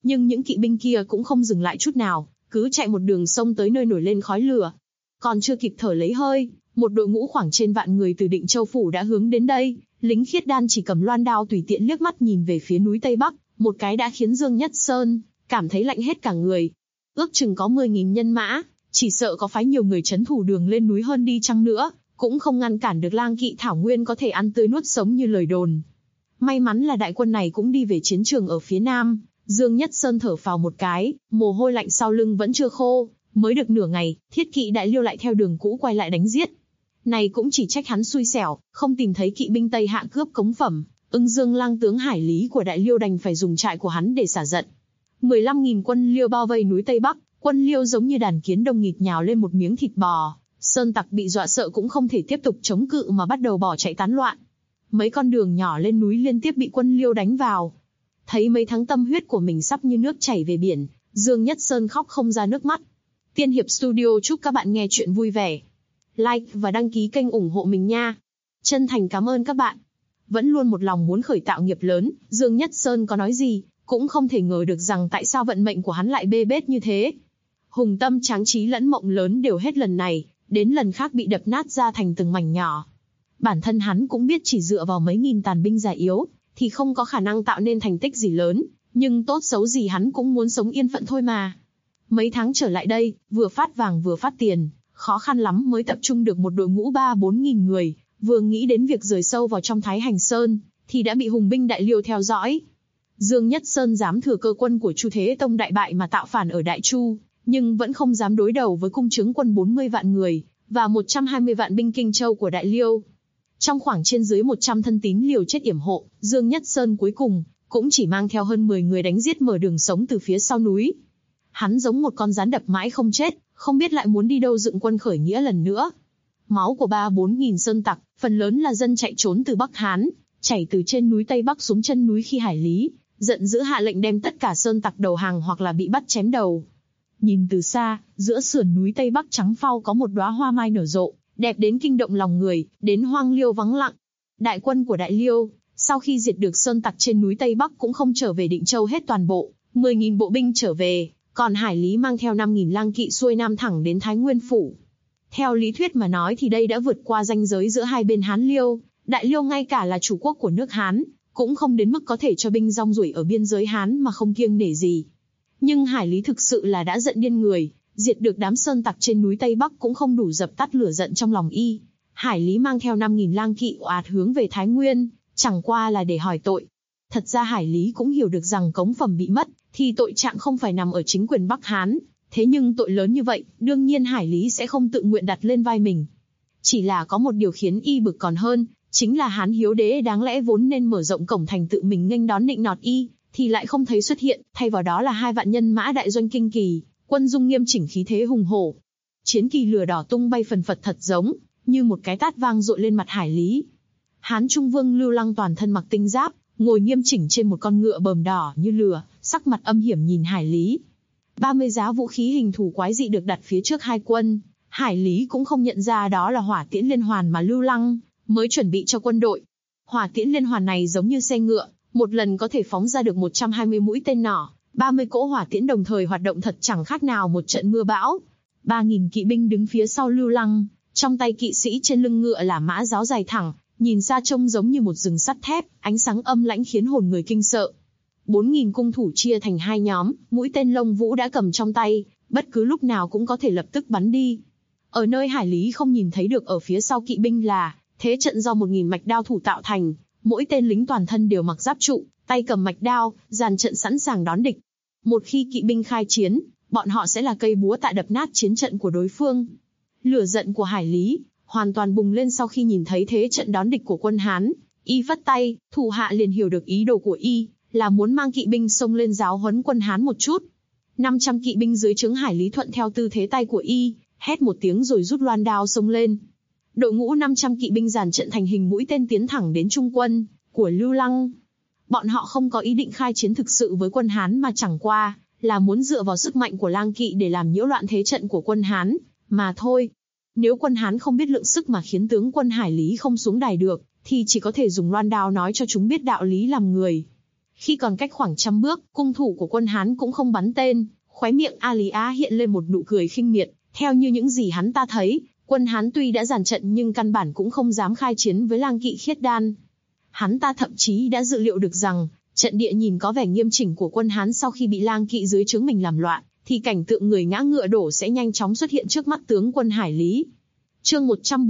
Nhưng những kỵ binh kia cũng không dừng lại chút nào, cứ chạy một đường sông tới nơi nổi lên khói lửa. Còn chưa kịp thở lấy hơi, một đội ngũ khoảng trên vạn người từ Định Châu phủ đã hướng đến đây. Lính khiết đan chỉ cầm loan đao tùy tiện liếc mắt nhìn về phía núi Tây Bắc, một cái đã khiến Dương Nhất Sơn cảm thấy lạnh hết cả người. Ước chừng có 10.000 nhân mã, chỉ sợ có phái nhiều người trấn thủ đường lên núi hơn đi chăng nữa, cũng không ngăn cản được lang kỵ thảo nguyên có thể ăn tươi nuốt sống như lời đồn. May mắn là đại quân này cũng đi về chiến trường ở phía nam. Dương Nhất Sơn thở phào một cái, mồ hôi lạnh sau lưng vẫn chưa khô, mới được nửa ngày, thiết kỵ Đại Liêu lại theo đường cũ quay lại đánh giết. Này cũng chỉ trách hắn xui xẻo, không tìm thấy kỵ binh Tây Hạ cướp cống phẩm, Ưng Dương lang tướng Hải Lý của Đại Liêu đành phải dùng trại của hắn để xả giận. 15.000 quân Liêu bao vây núi Tây Bắc, quân Liêu giống như đàn kiến đông nghịt nhào lên một miếng thịt bò. Sơn tặc bị dọa sợ cũng không thể tiếp tục chống cự mà bắt đầu bỏ chạy tán loạn. Mấy con đường nhỏ lên núi liên tiếp bị quân Liêu đánh vào. Thấy mấy tháng tâm huyết của mình sắp như nước chảy về biển, Dương Nhất Sơn khóc không ra nước mắt. Tiên Hiệp Studio chúc các bạn nghe chuyện vui vẻ. Like và đăng ký kênh ủng hộ mình nha. Chân thành cảm ơn các bạn. Vẫn luôn một lòng muốn khởi tạo nghiệp lớn, Dương Nhất Sơn có nói gì, cũng không thể ngờ được rằng tại sao vận mệnh của hắn lại bê bết như thế. Hùng tâm tráng trí lẫn mộng lớn đều hết lần này, đến lần khác bị đập nát ra thành từng mảnh nhỏ. Bản thân hắn cũng biết chỉ dựa vào mấy nghìn tàn binh già yếu, thì không có khả năng tạo nên thành tích gì lớn, nhưng tốt xấu gì hắn cũng muốn sống yên phận thôi mà. Mấy tháng trở lại đây, vừa phát vàng vừa phát tiền, khó khăn lắm mới tập trung được một đội ngũ 3-4 nghìn người, vừa nghĩ đến việc rời sâu vào trong Thái Hành Sơn, thì đã bị hùng binh Đại Liêu theo dõi. Dương Nhất Sơn dám thừa cơ quân của Chu Thế Tông đại bại mà tạo phản ở Đại Chu, nhưng vẫn không dám đối đầu với cung trướng quân 40 vạn người, và 120 vạn binh Kinh Châu của Đại Liêu. Trong khoảng trên dưới 100 thân tín liều chết yểm hộ, Dương Nhất Sơn cuối cùng cũng chỉ mang theo hơn 10 người đánh giết mở đường sống từ phía sau núi. Hắn giống một con rắn đập mãi không chết, không biết lại muốn đi đâu dựng quân khởi nghĩa lần nữa. Máu của 3-4 nghìn sơn tặc, phần lớn là dân chạy trốn từ Bắc Hán, chảy từ trên núi Tây Bắc xuống chân núi khi Hải Lý, giận dữ hạ lệnh đem tất cả sơn tặc đầu hàng hoặc là bị bắt chém đầu. Nhìn từ xa, giữa sườn núi Tây Bắc trắng phau có một đóa hoa mai nở rộ, đẹp đến kinh động lòng người, đến hoang liêu vắng lặng. Đại quân của Đại Liêu, sau khi diệt được sơn tặc trên núi Tây Bắc cũng không trở về Định Châu hết toàn bộ, 10.000 bộ binh trở về, còn Hải Lý mang theo 5.000 lang kỵ xuôi nam thẳng đến Thái Nguyên phủ. Theo lý thuyết mà nói thì đây đã vượt qua ranh giới giữa hai bên Hán Liêu, Đại Liêu ngay cả là chủ quốc của nước Hán, cũng không đến mức có thể cho binh rong ruổi ở biên giới Hán mà không kiêng nể gì. Nhưng Hải Lý thực sự là đã giận điên người, diệt được đám sơn tặc trên núi Tây Bắc cũng không đủ dập tắt lửa giận trong lòng y. Hải Lý mang theo 5.000 lang kỵ ồ ạt hướng về Thái Nguyên, chẳng qua là để hỏi tội. Thật ra Hải Lý cũng hiểu được rằng cống phẩm bị mất, thì tội trạng không phải nằm ở chính quyền Bắc Hán. Thế nhưng tội lớn như vậy, đương nhiên Hải Lý sẽ không tự nguyện đặt lên vai mình. Chỉ là có một điều khiến y bực còn hơn, chính là Hán Hiếu Đế đáng lẽ vốn nên mở rộng cổng thành tự mình nghênh đón nịnh nọt y, thì lại không thấy xuất hiện, thay vào đó là 2 vạn nhân mã đại doanh kinh kỳ, quân dung nghiêm chỉnh khí thế hùng hổ. Chiến kỳ lửa đỏ tung bay phần phật thật giống như một cái tát vang dội lên mặt Hải Lý. Hán Trung Vương Lưu Lăng toàn thân mặc tinh giáp, ngồi nghiêm chỉnh trên một con ngựa bờm đỏ như lửa, sắc mặt âm hiểm nhìn Hải Lý. 30 giá vũ khí hình thù quái dị được đặt phía trước hai quân, Hải Lý cũng không nhận ra đó là hỏa tiễn liên hoàn mà Lưu Lăng mới chuẩn bị cho quân đội. Hỏa tiễn liên hoàn này giống như xe ngựa, một lần có thể phóng ra được 120 mũi tên nỏ, 30 cỗ hỏa tiễn đồng thời hoạt động thật chẳng khác nào một trận mưa bão. 3.000 kỵ binh đứng phía sau Lưu Lăng, trong tay kỵ sĩ trên lưng ngựa là mã giáo dài thẳng, nhìn xa trông giống như một rừng sắt thép, ánh sáng âm lãnh khiến hồn người kinh sợ. 4.000 cung thủ chia thành hai nhóm, mũi tên lông vũ đã cầm trong tay, bất cứ lúc nào cũng có thể lập tức bắn đi. Ở nơi Hải Lý không nhìn thấy được ở phía sau kỵ binh là thế trận do 1.000 mạch đao thủ tạo thành, mỗi tên lính toàn thân đều mặc giáp trụ, tay cầm mạch đao, dàn trận sẵn sàng đón địch. Một khi kỵ binh khai chiến, bọn họ sẽ là cây búa tạ đập nát chiến trận của đối phương. Lửa giận của Hải Lý hoàn toàn bùng lên sau khi nhìn thấy thế trận đón địch của quân Hán, y phất tay, thủ hạ liền hiểu được ý đồ của y, là muốn mang kỵ binh xông lên giáo huấn quân Hán một chút. 500 kỵ binh dưới trướng Hải Lý thuận theo tư thế tay của y, hét một tiếng rồi rút loan đao xông lên. Đội ngũ 500 kỵ binh dàn trận thành hình mũi tên tiến thẳng đến trung quân của Lưu Lăng. Bọn họ không có ý định khai chiến thực sự với quân Hán mà chẳng qua là muốn dựa vào sức mạnh của lang kỵ để làm nhiễu loạn thế trận của quân Hán mà thôi. Nếu quân Hán không biết lượng sức mà khiến tướng quân Hải Lý không xuống đài được, thì chỉ có thể dùng loan đao nói cho chúng biết đạo lý làm người. Khi còn cách khoảng 100 bước, cung thủ của quân Hán cũng không bắn tên, khóe miệng A Lý Á hiện lên một nụ cười khinh miệt. Theo như những gì hắn ta thấy, quân Hán tuy đã dàn trận nhưng căn bản cũng không dám khai chiến với Lang Kỵ Khiết Đan. Hắn ta thậm chí đã dự liệu được rằng, trận địa nhìn có vẻ nghiêm chỉnh của quân Hán sau khi bị Lang Kỵ dưới trướng mình làm loạn, thì cảnh tượng người ngã ngựa đổ sẽ nhanh chóng xuất hiện trước mắt tướng quân Hải Lý. Chương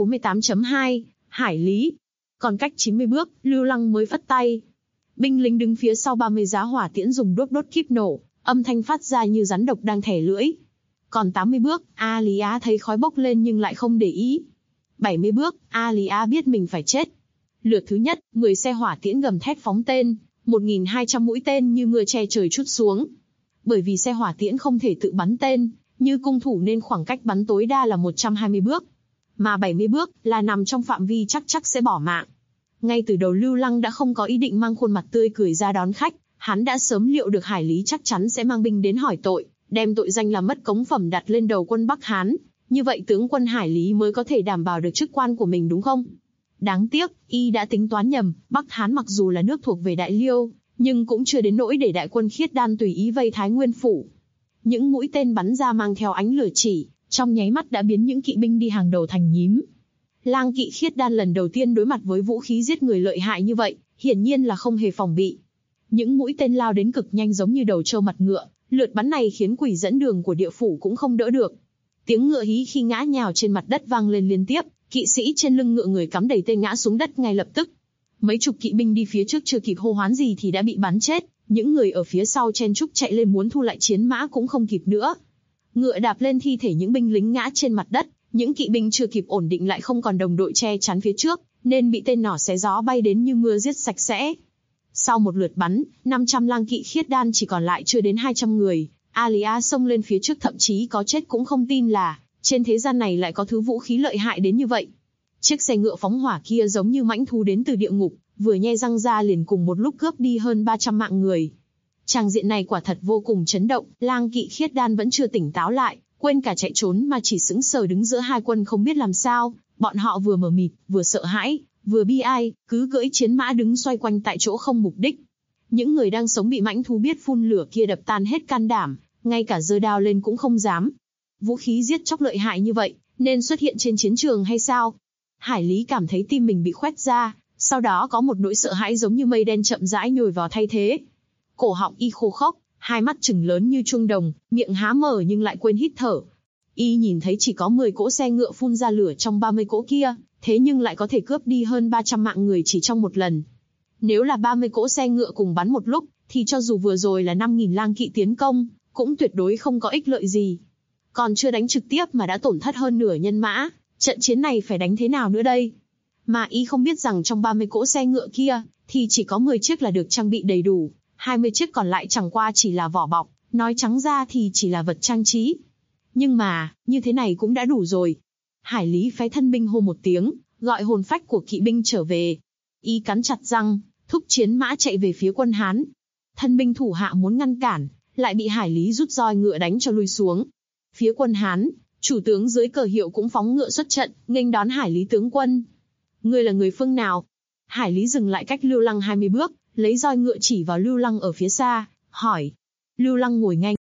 148.2, Hải Lý. Còn cách 90 bước, Lưu Lăng mới phất tay. Binh lính đứng phía sau 30 giá hỏa tiễn dùng đốt đốt kíp nổ, âm thanh phát ra như rắn độc đang thẻ lưỡi. Còn 80 bước, A Lý Á thấy khói bốc lên nhưng lại không để ý. 70 bước, A Lý Á biết mình phải chết. Lượt thứ nhất, 10 xe hỏa tiễn gầm thét phóng tên, 1.200 mũi tên như mưa che trời trút xuống. Bởi vì xe hỏa tiễn không thể tự bắn tên, như cung thủ nên khoảng cách bắn tối đa là 120 bước. Mà 70 bước là nằm trong phạm vi chắc sẽ bỏ mạng. Ngay từ đầu Lưu Lăng đã không có ý định mang khuôn mặt tươi cười ra đón khách, hắn đã sớm liệu được Hải Lý chắc chắn sẽ mang binh đến hỏi tội, đem tội danh làm mất cống phẩm đặt lên đầu quân Bắc Hán. Như vậy tướng quân Hải Lý mới có thể đảm bảo được chức quan của mình đúng không? Đáng tiếc, y đã tính toán nhầm, Bắc Hán mặc dù là nước thuộc về Đại Liêu, nhưng cũng chưa đến nỗi để đại quân Khiết Đan tùy ý vây Thái Nguyên phủ. Những mũi tên bắn ra mang theo ánh lửa chỉ, trong nháy mắt đã biến những kỵ binh đi hàng đầu thành nhím. Lang Kỵ Khiết Đan lần đầu tiên đối mặt với vũ khí giết người lợi hại như vậy, hiển nhiên là không hề phòng bị. Những mũi tên lao đến cực nhanh giống như đầu trâu mặt ngựa, lượt bắn này khiến quỷ dẫn đường của địa phủ cũng không đỡ được. Tiếng ngựa hí khi ngã nhào trên mặt đất vang lên liên tiếp, kỵ sĩ trên lưng ngựa người cắm đầy tên ngã xuống đất ngay lập tức. Mấy chục kỵ binh đi phía trước chưa kịp hô hoán gì thì đã bị bắn chết, những người ở phía sau chen chúc chạy lên muốn thu lại chiến mã cũng không kịp nữa. Ngựa đạp lên thi thể những binh lính ngã trên mặt đất, những kỵ binh chưa kịp ổn định lại không còn đồng đội che chắn phía trước, nên bị tên nỏ xé gió bay đến như mưa giết sạch sẽ. Sau một lượt bắn, 500 Lang Kỵ Khiết Đan chỉ còn lại chưa đến 200 người. A Lý Á xông lên phía trước thậm chí có chết cũng không tin là trên thế gian này lại có thứ vũ khí lợi hại đến như vậy. Chiếc xe ngựa phóng hỏa kia giống như mãnh thú đến từ địa ngục, vừa nhe răng ra liền cùng một lúc cướp đi hơn 300 mạng người. Tràng diện này quả thật vô cùng chấn động, Lang Kỵ Khiết Đan vẫn chưa tỉnh táo lại, quên cả chạy trốn mà chỉ sững sờ đứng giữa hai quân không biết làm sao. Bọn họ vừa mờ mịt, vừa sợ hãi, vừa bi ai, cứ cưỡi chiến mã đứng xoay quanh tại chỗ không mục đích. Những người đang sống bị mãnh thú biết phun lửa kia đập tan hết can đảm, ngay cả giơ đao lên cũng không dám. Vũ khí giết chóc lợi hại như vậy, nên xuất hiện trên chiến trường hay sao? Hải Lý cảm thấy tim mình bị khoét ra, sau đó có một nỗi sợ hãi giống như mây đen chậm rãi nhồi vào thay thế. Cổ họng y khô khốc, hai mắt trừng lớn như chuông đồng, miệng há mở nhưng lại quên hít thở. Y nhìn thấy chỉ có 10 cỗ xe ngựa phun ra lửa trong 30 cỗ kia, thế nhưng lại có thể cướp đi hơn 300 mạng người chỉ trong một lần. Nếu là 30 cỗ xe ngựa cùng bắn một lúc, thì cho dù vừa rồi là 5.000 Lang Kỵ tiến công, cũng tuyệt đối không có ích lợi gì. Còn chưa đánh trực tiếp mà đã tổn thất hơn nửa nhân mã, trận chiến này phải đánh thế nào nữa đây? Mà y không biết rằng trong 30 cỗ xe ngựa kia, thì chỉ có 10 chiếc là được trang bị đầy đủ, 20 chiếc còn lại chẳng qua chỉ là vỏ bọc, nói trắng ra thì chỉ là vật trang trí. Nhưng mà, như thế này cũng đã đủ rồi. Hải Lý phái thân binh hô một tiếng, gọi hồn phách của kỵ binh trở về. Y cắn chặt răng, thúc chiến mã chạy về phía quân Hán. Thân binh thủ hạ muốn ngăn cản, lại bị Hải Lý rút roi ngựa đánh cho lui xuống. Phía quân Hán, chủ tướng dưới cờ hiệu cũng phóng ngựa xuất trận, nghênh đón Hải Lý tướng quân. Ngươi là người phương nào? Hải Lý dừng lại cách Lưu Lăng 20 bước, lấy roi ngựa chỉ vào Lưu Lăng ở phía xa, hỏi. Lưu Lăng ngồi ngay.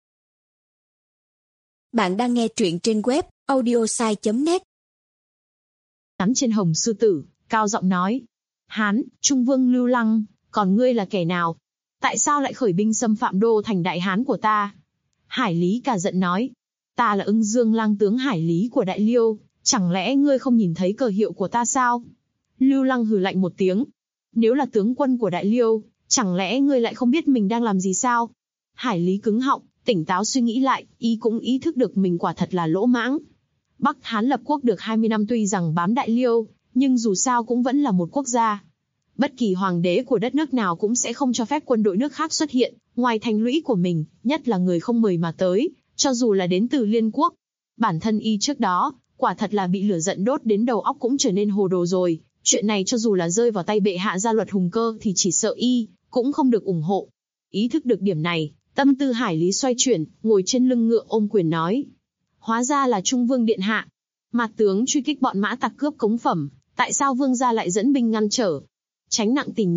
Bạn đang nghe truyện trên web audiosai.net. Nắm trên hồng sư tử, cao giọng nói. Hán, Trung Vương Lưu Lăng, còn ngươi là kẻ nào? Tại sao lại khởi binh xâm phạm đô thành Đại Hán của ta? Hải Lý cả giận nói. Ta là Ưng Dương Lang tướng Hải Lý của Đại Liêu, chẳng lẽ ngươi không nhìn thấy cờ hiệu của ta sao? Lưu Lăng hừ lạnh một tiếng. Nếu là tướng quân của Đại Liêu, chẳng lẽ ngươi lại không biết mình đang làm gì sao? Hải Lý cứng họng, tỉnh táo suy nghĩ lại, y cũng ý thức được mình quả thật là lỗ mãng. Bắc Hán lập quốc được 20 năm tuy rằng bám Đại Liêu, nhưng dù sao cũng vẫn là một quốc gia. Bất kỳ hoàng đế của đất nước nào cũng sẽ không cho phép quân đội nước khác xuất hiện, ngoài thành lũy của mình, nhất là người không mời mà tới, cho dù là đến từ Liên Quốc. Bản thân y trước đó, quả thật là bị lửa giận đốt đến đầu óc cũng trở nên hồ đồ rồi. Chuyện này cho dù là rơi vào tay bệ hạ gia luật hùng cơ thì chỉ sợ y cũng không được ủng hộ. Ý thức được điểm này, tâm tư Hải Lý xoay chuyển, ngồi trên lưng ngựa ôm quyền nói. Hóa ra là Trung Vương điện hạ. Mạt tướng truy kích bọn mã tặc cướp cống phẩm, tại sao vương gia lại dẫn binh ngăn trở? Tránh nặng tình nhẹ,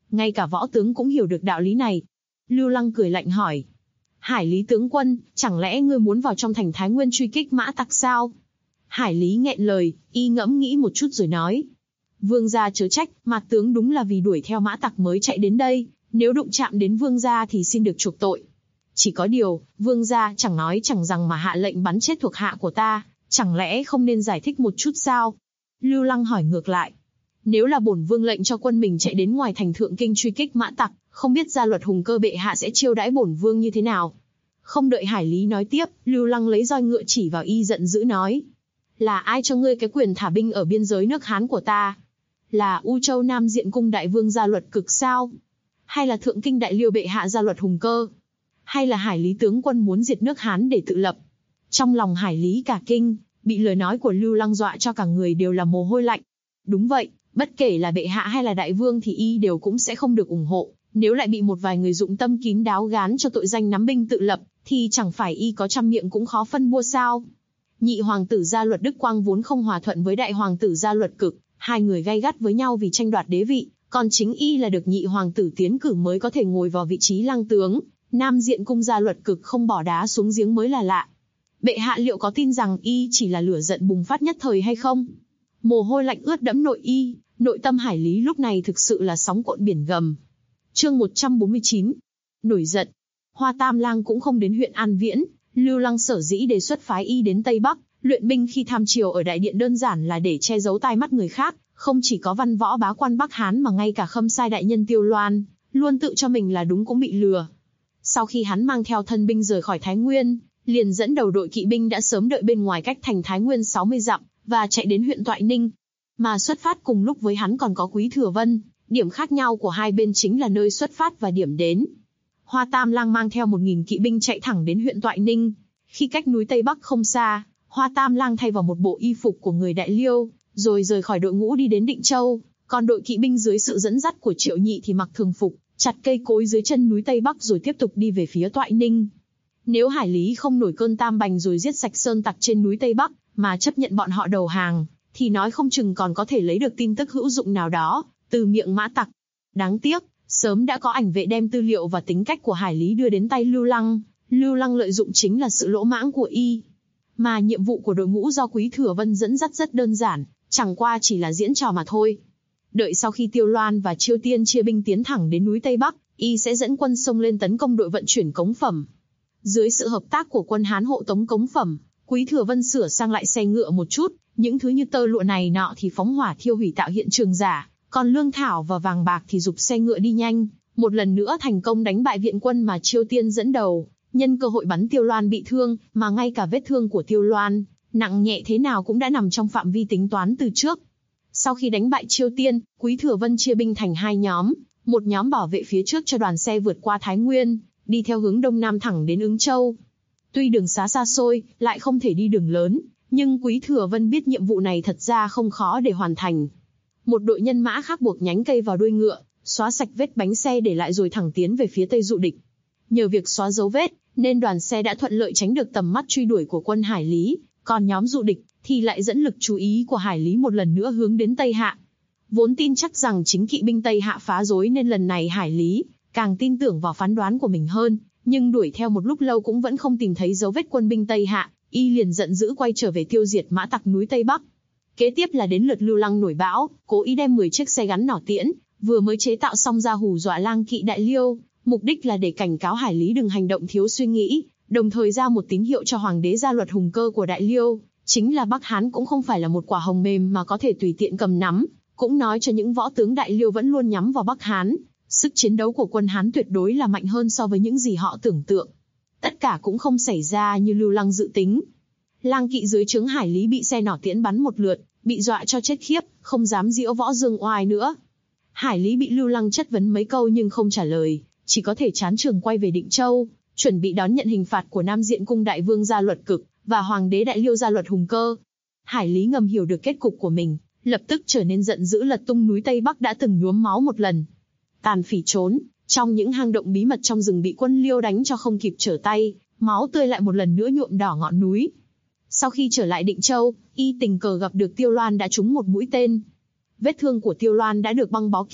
Ngay cả võ tướng cũng hiểu được đạo lý này. Lưu Lăng cười lạnh hỏi. Hải Lý tướng quân, chẳng lẽ ngươi muốn vào trong thành Thái Nguyên truy kích Mã Tặc sao? Hải Lý nghẹn lời, y ngẫm nghĩ một chút rồi nói. Vương gia chớ trách, Mạt tướng đúng là vì đuổi theo Mã Tặc mới chạy đến đây, nếu đụng chạm đến vương gia thì xin được chuộc tội. Chỉ có điều, vương gia chẳng nói chẳng rằng mà hạ lệnh bắn chết thuộc hạ của ta, chẳng lẽ không nên giải thích một chút sao? Lưu Lăng hỏi ngược lại. Nếu là bổn vương lệnh cho quân mình chạy đến ngoài thành Thượng Kinh truy kích Mã Tặc, không biết Gia Luật Hùng Cơ bệ hạ sẽ chiêu đãi bổn vương như thế nào? Không đợi Hải Lý nói tiếp, Lưu Lăng lấy roi ngựa chỉ vào y giận dữ nói. Là ai cho ngươi cái quyền thả binh ở biên giới nước Hán của ta? Là U Châu Nam Diện Cung đại vương Gia Luật Cực sao? Hay là Thượng Kinh đại liêu bệ hạ Gia Luật Hùng Cơ? Hay là Hải Lý tướng quân muốn diệt nước Hán để tự lập? Trong lòng Hải Lý cả kinh, bị lời nói của Lưu Lăng dọa cho cả người đều là mồ hôi lạnh. Đúng vậy, bất kể là bệ hạ hay là đại vương thì y đều cũng sẽ không được ủng hộ. Nếu lại bị một vài người dụng tâm kín đáo gán cho tội danh nắm binh tự lập, thì chẳng phải y có trăm miệng cũng khó phân mua sao? Nhị hoàng tử Gia Luật Đức Quang vốn không hòa thuận với đại hoàng tử Gia Luật Cực, hai người gay gắt với nhau vì tranh đoạt đế vị, còn chính y là được nhị hoàng tử tiến cử mới có thể ngồi vào vị trí lang tướng. Nam Diện Cung Gia Luật Cực không bỏ đá xuống giếng mới là lạ. Bệ hạ liệu có tin rằng y chỉ là lửa giận bùng phát nhất thời hay không? Mồ hôi lạnh ướt đẫm nội y, nội tâm Hải Lý lúc này thực sự là sóng cuộn biển gầm. Chương 149. Nổi giận. Hoa Tam Lang cũng không đến huyện An Viễn, Lưu Lăng sở dĩ đề xuất phái y đến Tây Bắc, luyện binh khi tham triều ở đại điện đơn giản là để che giấu tai mắt người khác, không chỉ có văn võ bá quan Bắc Hán mà ngay cả Khâm Sai đại nhân Tiêu Loan, luôn tự cho mình là đúng cũng bị lừa. Sau khi hắn mang theo thân binh rời khỏi Thái Nguyên, liền dẫn đầu đội kỵ binh đã sớm đợi bên ngoài cách thành Thái Nguyên 60 dặm, và chạy đến huyện Toại Ninh. Mà xuất phát cùng lúc với hắn còn có Quý Thừa Vân, điểm khác nhau của hai bên chính là nơi xuất phát và điểm đến. Hoa Tam Lang mang theo 1000 kỵ binh chạy thẳng đến huyện Toại Ninh. Khi cách núi Tây Bắc không xa, Hoa Tam Lang thay vào một bộ y phục của người Đại Liêu, rồi rời khỏi đội ngũ đi đến Định Châu, còn đội kỵ binh dưới sự dẫn dắt của Triệu Nhị thì mặc thường phục, chặt cây cối dưới chân núi Tây Bắc rồi tiếp tục đi về phía Toại Ninh. Nếu Hải Lý không nổi cơn tam bành rồi giết sạch sơn tặc trên núi Tây Bắc, mà chấp nhận bọn họ đầu hàng, thì nói không chừng còn có thể lấy được tin tức hữu dụng nào đó từ miệng Mã Tặc. Đáng tiếc, sớm đã có ảnh vệ đem tư liệu và tính cách của Hải Lý đưa đến tay Lưu Lăng. Lưu Lăng lợi dụng chính là sự lỗ mãng của y. Mà nhiệm vụ của đội ngũ do Quý Thừa Vân dẫn dắt rất đơn giản, chẳng qua chỉ là diễn trò mà thôi. Đợi sau khi Tiêu Loan và Chiêu Tiên chia binh tiến thẳng đến núi Tây Bắc, y sẽ dẫn quân xông lên tấn công đội vận chuyển cống phẩm. Dưới sự hợp tác của quân Hán hộ tống cống phẩm, Quý Thừa Vân sửa sang lại xe ngựa một chút, những thứ như tơ lụa này nọ thì phóng hỏa thiêu hủy tạo hiện trường giả, còn lương thảo và vàng bạc thì giục xe ngựa đi nhanh, một lần nữa thành công đánh bại viện quân mà Chiêu Tiên dẫn đầu, nhân cơ hội bắn Tiêu Loan bị thương, mà ngay cả vết thương của Tiêu Loan, nặng nhẹ thế nào cũng đã nằm trong phạm vi tính toán từ trước. Sau khi đánh bại Chiêu Tiên, Quý Thừa Vân chia binh thành hai nhóm, một nhóm bảo vệ phía trước cho đoàn xe vượt qua Thái Nguyên, đi theo hướng đông nam thẳng đến Ứng Châu. Tuy đường xá xa xôi, lại không thể đi đường lớn, nhưng Quý Thừa Vân biết nhiệm vụ này thật ra không khó để hoàn thành. Một đội nhân mã khác buộc nhánh cây vào đuôi ngựa, xóa sạch vết bánh xe để lại rồi thẳng tiến về phía tây dụ địch. Nhờ việc xóa dấu vết, nên đoàn xe đã thuận lợi tránh được tầm mắt truy đuổi của quân Hải Lý, còn nhóm dụ địch thì lại dẫn lực chú ý của Hải Lý một lần nữa hướng đến Tây Hạ. Vốn tin chắc rằng chính kỵ binh Tây Hạ phá rối nên lần này Hải Lý càng tin tưởng vào phán đoán của mình hơn, nhưng đuổi theo một lúc lâu cũng vẫn không tìm thấy dấu vết quân binh Tây Hạ, y liền giận dữ quay trở về tiêu diệt Mã Tặc núi Tây Bắc. Kế tiếp là đến lượt Lưu Lăng nổi bão, cố ý đem 10 chiếc xe gắn nỏ tiễn, vừa mới chế tạo xong ra hù dọa lang kỵ Đại Liêu, mục đích là để cảnh cáo Hải Lý đừng hành động thiếu suy nghĩ, đồng thời ra một tín hiệu cho Hoàng đế Gia Luật Hùng Cơ của Đại Liêu, chính là Bắc Hán cũng không phải là một quả hồng mềm mà có thể tùy tiện cầm nắm, cũng nói cho những võ tướng Đại Liêu vẫn luôn nhắm vào Bắc Hán. Sức chiến đấu của quân Hán tuyệt đối là mạnh hơn so với những gì họ tưởng tượng. Tất cả cũng không xảy ra như Lưu Lăng dự tính. Lang kỵ dưới trướng Hải Lý bị xe nỏ tiễn bắn một lượt, bị dọa cho chết khiếp, không dám diễu võ dương oai nữa. Hải Lý bị Lưu Lăng chất vấn mấy câu nhưng không trả lời, chỉ có thể chán trường quay về Định Châu, chuẩn bị đón nhận hình phạt của Nam Diện Cung đại vương Gia Luật Cực và Hoàng đế Đại Liêu Gia Luật Hùng Cơ. Hải Lý ngầm hiểu được kết cục của mình, lập tức trở nên giận dữ lật tung núi Tây Bắc đã từng nhuốm máu một lần. Tàn phỉ trốn, trong những hang động bí mật trong rừng bị quân Liêu đánh cho không kịp trở tay, máu tươi lại một lần nữa nhuộm đỏ ngọn núi. Sau khi trở lại Định Châu, y tình cờ gặp được Tiêu Loan đã trúng một mũi tên. Vết thương của Tiêu Loan đã được băng bó kỹ,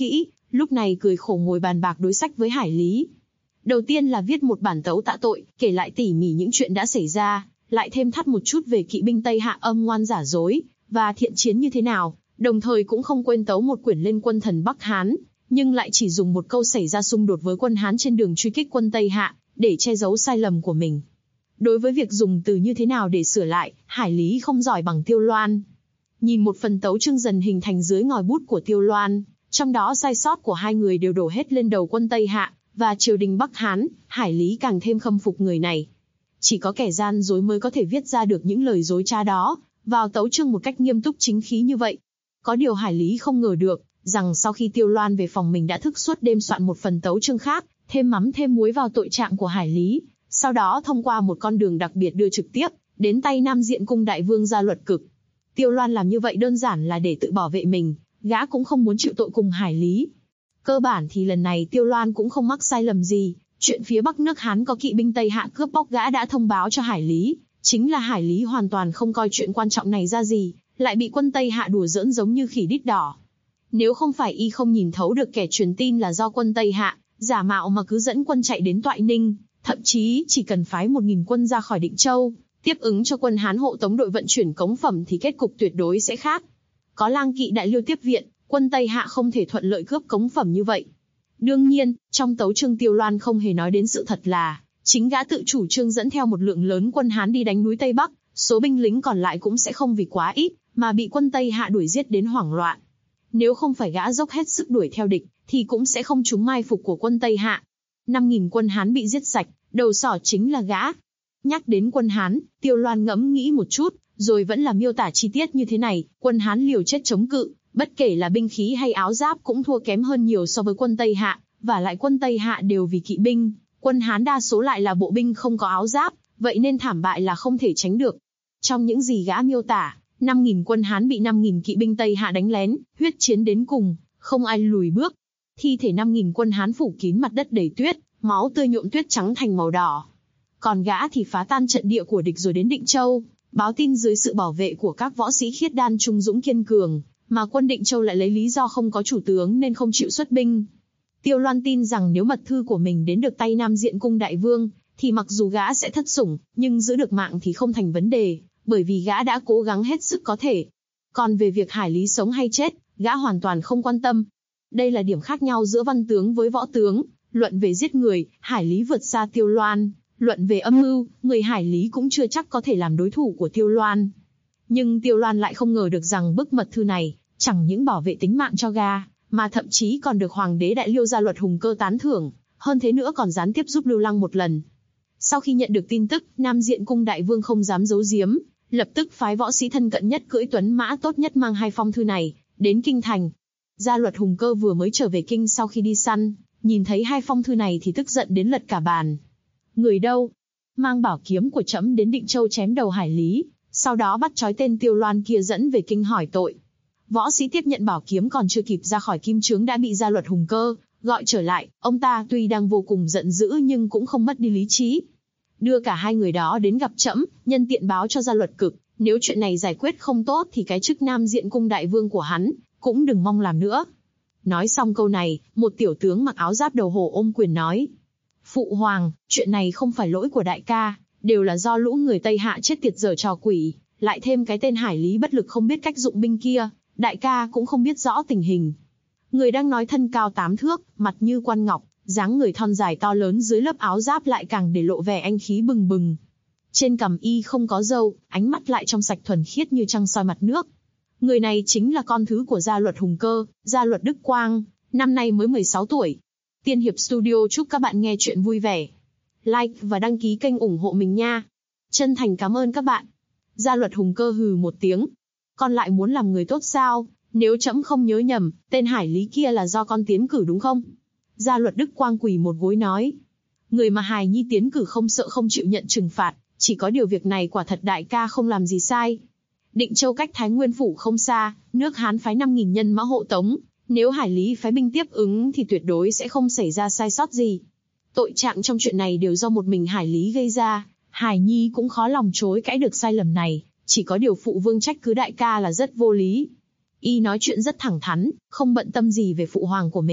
lúc này cười khổ ngồi bàn bạc đối sách với Hải Lý. Đầu tiên là viết một bản tấu tạ tội, kể lại tỉ mỉ những chuyện đã xảy ra, lại thêm thắt một chút về kỵ binh Tây Hạ âm ngoan giả dối, và thiện chiến như thế nào, đồng thời cũng không quên tấu một quyển lên quân thần Bắc Hán, nhưng lại chỉ dùng một câu xảy ra xung đột với quân Hán trên đường truy kích quân Tây Hạ, để che giấu sai lầm của mình. Đối với việc dùng từ như thế nào để sửa lại, Hải Lý không giỏi bằng Tiêu Loan. Nhìn một phần tấu chương dần hình thành dưới ngòi bút của Tiêu Loan, trong đó sai sót của hai người đều đổ hết lên đầu quân Tây Hạ và triều đình Bắc Hán, Hải Lý càng thêm khâm phục người này. Chỉ có kẻ gian dối mới có thể viết ra được những lời dối trá đó vào tấu chương một cách nghiêm túc chính khí như vậy. Có điều Hải Lý không ngờ được, rằng sau khi Tiêu Loan về phòng mình đã thức suốt đêm soạn một phần tấu chương khác, thêm mắm thêm muối vào tội trạng của Hải Lý, sau đó thông qua một con đường đặc biệt đưa trực tiếp đến tay Nam Diện Cung đại vương Gia Luật Cực. Tiêu Loan làm như vậy đơn giản là để tự bảo vệ mình, gã cũng không muốn chịu tội cùng Hải Lý. Cơ bản thì lần này Tiêu Loan cũng không mắc sai lầm gì, chuyện phía Bắc nước Hán có kỵ binh Tây Hạ cướp bóc gã đã thông báo cho Hải Lý, chính là Hải Lý hoàn toàn không coi chuyện quan trọng này ra gì, lại bị quân Tây Hạ đùa giỡn giống như khỉ đít đỏ. Nếu không phải y không nhìn thấu được kẻ truyền tin là do quân Tây Hạ giả mạo mà cứ dẫn quân chạy đến Toại Ninh, thậm chí chỉ cần phái 1.000 quân ra khỏi Định Châu, tiếp ứng cho quân Hán hộ tống đội vận chuyển cống phẩm thì kết cục tuyệt đối sẽ khác. Có lang kỵ đại liêu tiếp viện, quân Tây Hạ không thể thuận lợi cướp cống phẩm như vậy. Đương nhiên, trong tấu chương Tiêu Loan không hề nói đến sự thật là chính gã tự chủ trương dẫn theo một lượng lớn quân Hán đi đánh núi Tây Bắc, số binh lính còn lại cũng sẽ không vì quá ít mà bị quân Tây Hạ đuổi giết đến hoảng loạn. Nếu không phải gã dốc hết sức đuổi theo địch, thì cũng sẽ không trúng mai phục của quân Tây Hạ. 5.000 quân Hán bị giết sạch, đầu sỏ chính là gã. Nhắc đến quân Hán, Tiêu Loan ngẫm nghĩ một chút, rồi vẫn là miêu tả chi tiết như thế này: quân Hán liều chết chống cự, bất kể là binh khí hay áo giáp cũng thua kém hơn nhiều so với quân Tây Hạ, và lại quân Tây Hạ đều vì kỵ binh, quân Hán đa số lại là bộ binh không có áo giáp, vậy nên thảm bại là không thể tránh được. Trong những gì gã miêu tả, 5.000 quân Hán bị 5.000 kỵ binh Tây Hạ đánh lén, huyết chiến đến cùng, không ai lùi bước. Thi thể 5.000 quân Hán phủ kín mặt đất đầy tuyết, máu tươi nhuộm tuyết trắng thành màu đỏ. Còn gã thì phá tan trận địa của địch rồi đến Định Châu, báo tin dưới sự bảo vệ của các võ sĩ khiết đan trung dũng kiên cường, mà quân Định Châu lại lấy lý do không có chủ tướng nên không chịu xuất binh. Tiêu Loan tin rằng nếu mật thư của mình đến được tay Nam Diện Cung đại vương, thì mặc dù gã sẽ thất sủng, nhưng giữ được mạng thì không thành vấn đề, bởi vì gã đã cố gắng hết sức có thể. Còn về việc Hải Lý sống hay chết, gã hoàn toàn không quan tâm. Đây là điểm khác nhau giữa văn tướng với võ tướng. Luận về giết người, Hải Lý vượt xa Tiêu Loan. Luận về âm mưu, người Hải Lý cũng chưa chắc có thể làm đối thủ của Tiêu Loan. Nhưng Tiêu Loan lại không ngờ được rằng bức mật thư này chẳng những bảo vệ tính mạng cho gã, mà thậm chí còn được Hoàng đế Đại Liêu Gia Luật Hùng Cơ tán thưởng, hơn thế nữa còn gián tiếp giúp Lưu Lăng một lần. Sau khi nhận được tin tức, Nam Diện Cung đại vương không dám giấu giếm, lập tức phái võ sĩ thân cận nhất cưỡi tuấn mã tốt nhất mang 2 phong thư này đến kinh thành. Gia Luật Hùng Cơ vừa mới trở về kinh sau khi đi săn, nhìn thấy 2 phong thư này thì tức giận đến lật cả bàn. Người đâu? Mang bảo kiếm của trẫm đến Định Châu chém đầu Hải Lý, sau đó bắt trói tên Tiêu Loan kia dẫn về kinh hỏi tội. Võ sĩ tiếp nhận bảo kiếm còn chưa kịp ra khỏi kim trướng đã bị Gia Luật Hùng Cơ gọi trở lại. Ông ta tuy đang vô cùng giận dữ nhưng cũng không mất đi lý trí. Đưa cả 2 người đó đến gặp trẫm, nhân tiện báo cho Gia Luật Cực, nếu chuyện này giải quyết không tốt thì cái chức Nam Diện Cung đại vương của hắn cũng đừng mong làm nữa. Nói xong câu này, một tiểu tướng mặc áo giáp đầu hổ ôm quyền nói: Phụ hoàng, chuyện này không phải lỗi của đại ca, đều là do lũ người Tây Hạ chết tiệt giở trò quỷ, lại thêm cái tên Hải Lý bất lực không biết cách dụng binh kia, đại ca cũng không biết rõ tình hình. Người đang nói thân cao 8 thước, mặt như quan ngọc, dáng người thon dài to lớn dưới lớp áo giáp lại càng để lộ vẻ anh khí bừng bừng. Trên cằm y không có râu, ánh mắt lại trong sạch thuần khiết như trăng soi mặt nước. Người này chính là con thứ của Gia Luật Hùng Cơ, Gia Luật Đức Quang, năm nay mới 16 tuổi. Tiên Hiệp Studio chúc các bạn nghe chuyện vui vẻ. Like và đăng ký kênh ủng hộ mình nha. Chân thành cảm ơn các bạn. Gia Luật Hùng Cơ hừ một tiếng. Con lại muốn làm người tốt sao? Nếu trẫm không nhớ nhầm, tên Hải Lý kia là do con tiến cử đúng không? Gia Luật Đức Quang quỳ một gối nói. Người mà Hải Nhi tiến cử không sợ không chịu nhận trừng phạt, chỉ có điều việc này quả thật đại ca không làm gì sai. Định Châu cách Thái Nguyên Phủ không xa, nước Hán phái 5.000 nhân mã hộ tống, nếu Hải Lý phái binh tiếp ứng thì tuyệt đối sẽ không xảy ra sai sót gì. Tội trạng trong chuyện này đều do một mình Hải Lý gây ra, Hải Nhi cũng khó lòng chối cãi được sai lầm này, chỉ có điều phụ vương trách cứ đại ca là rất vô lý. Y nói chuyện rất thẳng thắn, không bận tâm gì về phụ hoàng của mình,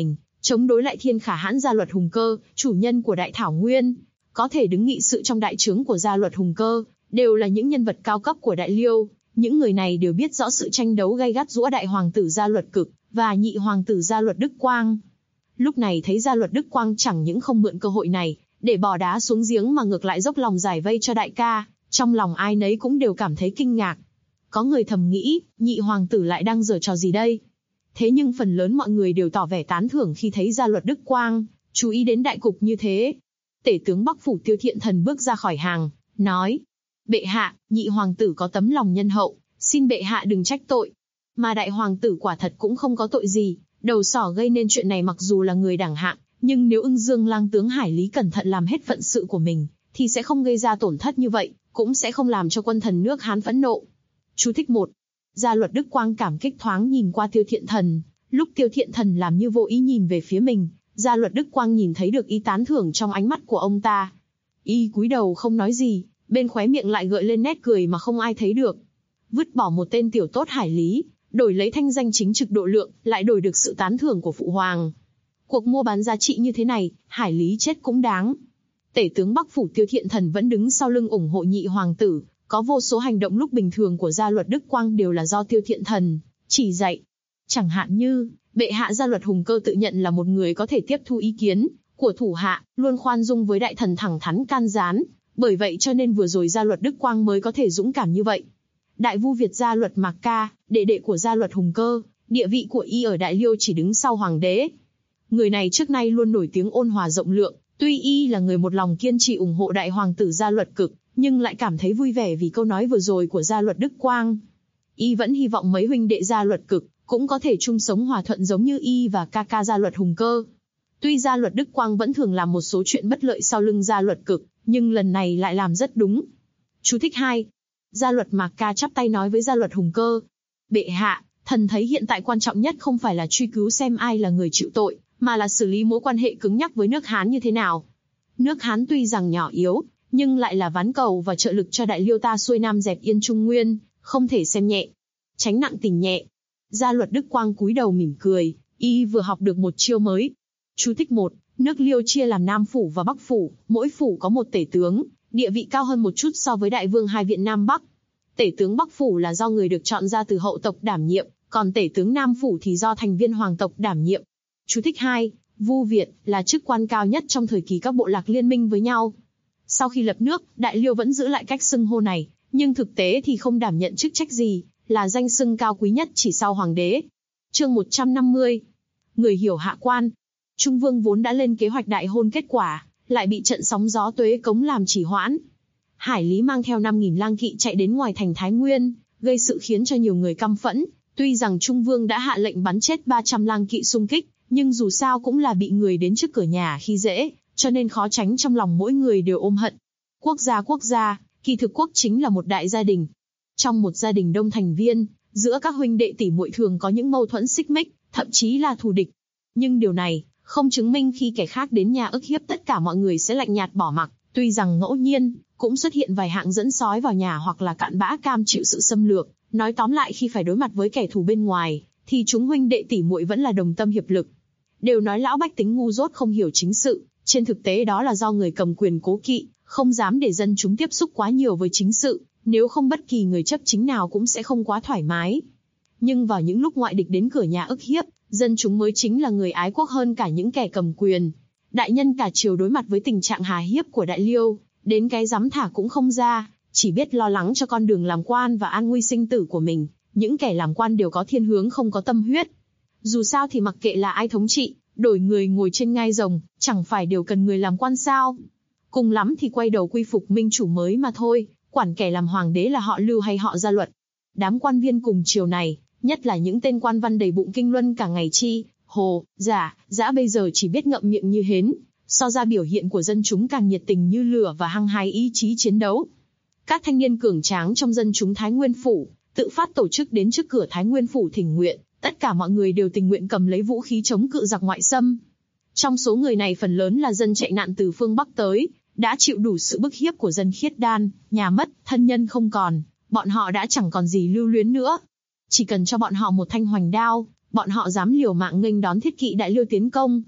chống đối lại thiên khả hãn Gia Luật Hùng Cơ, chủ nhân của Đại Thảo Nguyên. Có thể đứng nghị sự trong đại trướng của Gia Luật Hùng Cơ, đều là những nhân vật cao cấp của Đại Liêu. Những người này đều biết rõ sự tranh đấu gay gắt giữa Đại Hoàng tử Gia Luật Cực và Nhị Hoàng tử Gia Luật Đức Quang. Lúc này thấy Gia Luật Đức Quang chẳng những không mượn cơ hội này để bỏ đá xuống giếng mà ngược lại dốc lòng giải vây cho đại ca, trong lòng ai nấy cũng đều cảm thấy kinh ngạc. Có người thầm nghĩ, Nhị Hoàng tử lại đang giở trò gì đây? Thế nhưng phần lớn mọi người đều tỏ vẻ tán thưởng khi thấy Gia Luật Đức Quang chú ý đến đại cục như thế. Tể tướng Bắc Phủ Tiêu Thiện Thần bước ra khỏi hàng, nói: Bệ hạ, Nhị Hoàng tử có tấm lòng nhân hậu, xin bệ hạ đừng trách tội. Mà Đại Hoàng tử quả thật cũng không có tội gì, đầu sỏ gây nên chuyện này mặc dù là người đẳng hạng, nhưng nếu Ưng Dương lang tướng Hải Lý cẩn thận làm hết phận sự của mình, thì sẽ không gây ra tổn thất như vậy, cũng sẽ không làm cho quân thần nước Hán phẫn nộ. Chú thích 1. Gia Luật Đức Quang cảm kích thoáng nhìn qua Tiêu Thiện Thần, lúc Tiêu Thiện Thần làm như vô ý nhìn về phía mình, Gia Luật Đức Quang nhìn thấy được ý tán thưởng trong ánh mắt của ông ta. Y cúi đầu không nói gì, bên khóe miệng lại gợi lên nét cười mà không ai thấy được. Vứt bỏ một tên tiểu tốt Hải Lý, đổi lấy thanh danh chính trực độ lượng, lại đổi được sự tán thưởng của phụ hoàng. Cuộc mua bán giá trị như thế này, Hải Lý chết cũng đáng. Tể tướng Bắc Phủ Tiêu Thiện Thần vẫn đứng sau lưng ủng hộ Nhị Hoàng tử, có vô số hành động lúc bình thường của Gia Luật Đức Quang đều là do Tiêu Thiện Thần chỉ dạy. Chẳng hạn như, bệ hạ Gia Luật Hùng Cơ tự nhận là một người có thể tiếp thu ý kiến của thủ hạ, luôn khoan dung với đại thần thẳng thắn can gián, bởi vậy cho nên vừa rồi Gia Luật Đức Quang mới có thể dũng cảm như vậy. Đại Vu Việt Gia Luật Mạc Ca, đệ đệ của Gia Luật Hùng Cơ, địa vị của y ở Đại Liêu chỉ đứng sau hoàng đế. Người này trước nay luôn nổi tiếng ôn hòa rộng lượng, tuy y là người một lòng kiên trì ủng hộ Đại Hoàng tử Gia Luật Cực, nhưng lại cảm thấy vui vẻ vì câu nói vừa rồi của Gia Luật Đức Quang. Y vẫn hy vọng mấy huynh đệ Gia Luật Cực cũng có thể chung sống hòa thuận giống như y và ca ca Gia Luật Hùng Cơ. Tuy Gia Luật Đức Quang vẫn thường làm một số chuyện bất lợi sau lưng Gia Luật Cực, nhưng lần này lại làm rất đúng. Chú thích 2. Gia Luật Mạc Ca chắp tay nói với Gia Luật Hùng Cơ: Bệ hạ, thần thấy hiện tại quan trọng nhất không phải là truy cứu xem ai là người chịu tội, mà là xử lý mối quan hệ cứng nhắc với nước Hán như thế nào. Nước Hán tuy rằng nhỏ yếu, nhưng lại là ván cầu và trợ lực cho Đại Liêu ta xuôi nam dẹp yên Trung Nguyên, không thể xem nhẹ. Tránh nặng tình nhẹ. Gia Luật Đức Quang cúi đầu mỉm cười, y vừa học được một chiêu mới. Chú thích 1. Nước Liêu chia làm Nam Phủ và Bắc Phủ, mỗi phủ có một tể tướng, địa vị cao hơn một chút so với Đại Vương hai viện Nam Bắc. Tể tướng Bắc Phủ là do người được chọn ra từ hậu tộc đảm nhiệm, còn tể tướng Nam Phủ thì do thành viên hoàng tộc đảm nhiệm. Chú thích 2. Vu Việt là chức quan cao nhất trong thời kỳ các bộ lạc liên minh với nhau. Sau khi lập nước, Đại Liêu vẫn giữ lại cách xưng hô này, nhưng thực tế thì không đảm nhận chức trách gì, là danh xưng cao quý nhất chỉ sau hoàng đế. Chương 150. Người hiểu hạ quan. Trung Vương vốn đã lên kế hoạch đại hôn kết quả, lại bị trận sóng gió Tuế Cống làm trì hoãn. Hải Lý mang theo 5.000 lang kỵ chạy đến ngoài thành Thái Nguyên, gây sự khiến cho nhiều người căm phẫn. Tuy rằng Trung Vương đã hạ lệnh bắn chết 300 lang kỵ xung kích, nhưng dù sao cũng là bị người đến trước cửa nhà khi dễ, cho nên khó tránh trong lòng mỗi người đều ôm hận. Quốc gia, kỳ thực quốc chính là một đại gia đình. Trong một gia đình đông thành viên, giữa các huynh đệ tỷ muội thường có những mâu thuẫn xích mích, thậm chí là thù địch. Nhưng điều này không chứng minh khi kẻ khác đến nhà ức hiếp tất cả mọi người sẽ lạnh nhạt bỏ mặc. Tuy rằng ngẫu nhiên cũng xuất hiện vài hạng dẫn sói vào nhà hoặc là cặn bã cam chịu sự xâm lược. Nói tóm lại, khi phải đối mặt với kẻ thù bên ngoài, thì chúng huynh đệ tỷ muội vẫn là đồng tâm hiệp lực. Đều nói lão bách tính ngu dốt không hiểu chính sự, trên thực tế đó là do người cầm quyền cố kỵ, không dám để dân chúng tiếp xúc quá nhiều với chính sự, nếu không bất kỳ người chấp chính nào cũng sẽ không quá thoải mái. Nhưng vào những lúc ngoại địch đến cửa nhà ức hiếp, dân chúng mới chính là người ái quốc hơn cả những kẻ cầm quyền. Đại nhân cả triều đối mặt với tình trạng hà hiếp của Đại Liêu, đến cái dám thả cũng không ra, chỉ biết lo lắng cho con đường làm quan và an nguy sinh tử của mình. Những kẻ làm quan đều có thiên hướng không có tâm huyết. Dù sao thì mặc kệ là ai thống trị, đổi người ngồi trên ngai rồng, chẳng phải đều cần người làm quan sao? Cùng lắm thì quay đầu quy phục minh chủ mới mà thôi, quản kẻ làm hoàng đế là họ Lưu hay họ Gia Luật. Đám quan viên cùng triều này, nhất là những tên quan văn đầy bụng kinh luân cả ngày chi, hồ, dã bây giờ chỉ biết ngậm miệng như hến, so ra biểu hiện của dân chúng càng nhiệt tình như lửa và hăng hái ý chí chiến đấu. Các thanh niên cường tráng trong dân chúng Thái Nguyên Phủ, tự phát tổ chức đến trước cửa Thái Nguyên Phủ thỉnh nguyện, tất cả mọi người đều tình nguyện cầm lấy vũ khí chống cự giặc ngoại xâm. Trong số người này phần lớn là dân chạy nạn từ phương Bắc tới, đã chịu đủ sự bức hiếp của dân khiết đan, nhà mất, thân nhân không còn, bọn họ đã chẳng còn gì lưu luyến nữa. Chỉ cần cho bọn họ một thanh hoành đao, bọn họ dám liều mạng nghênh đón thiết kỵ Đại Liêu tiến công.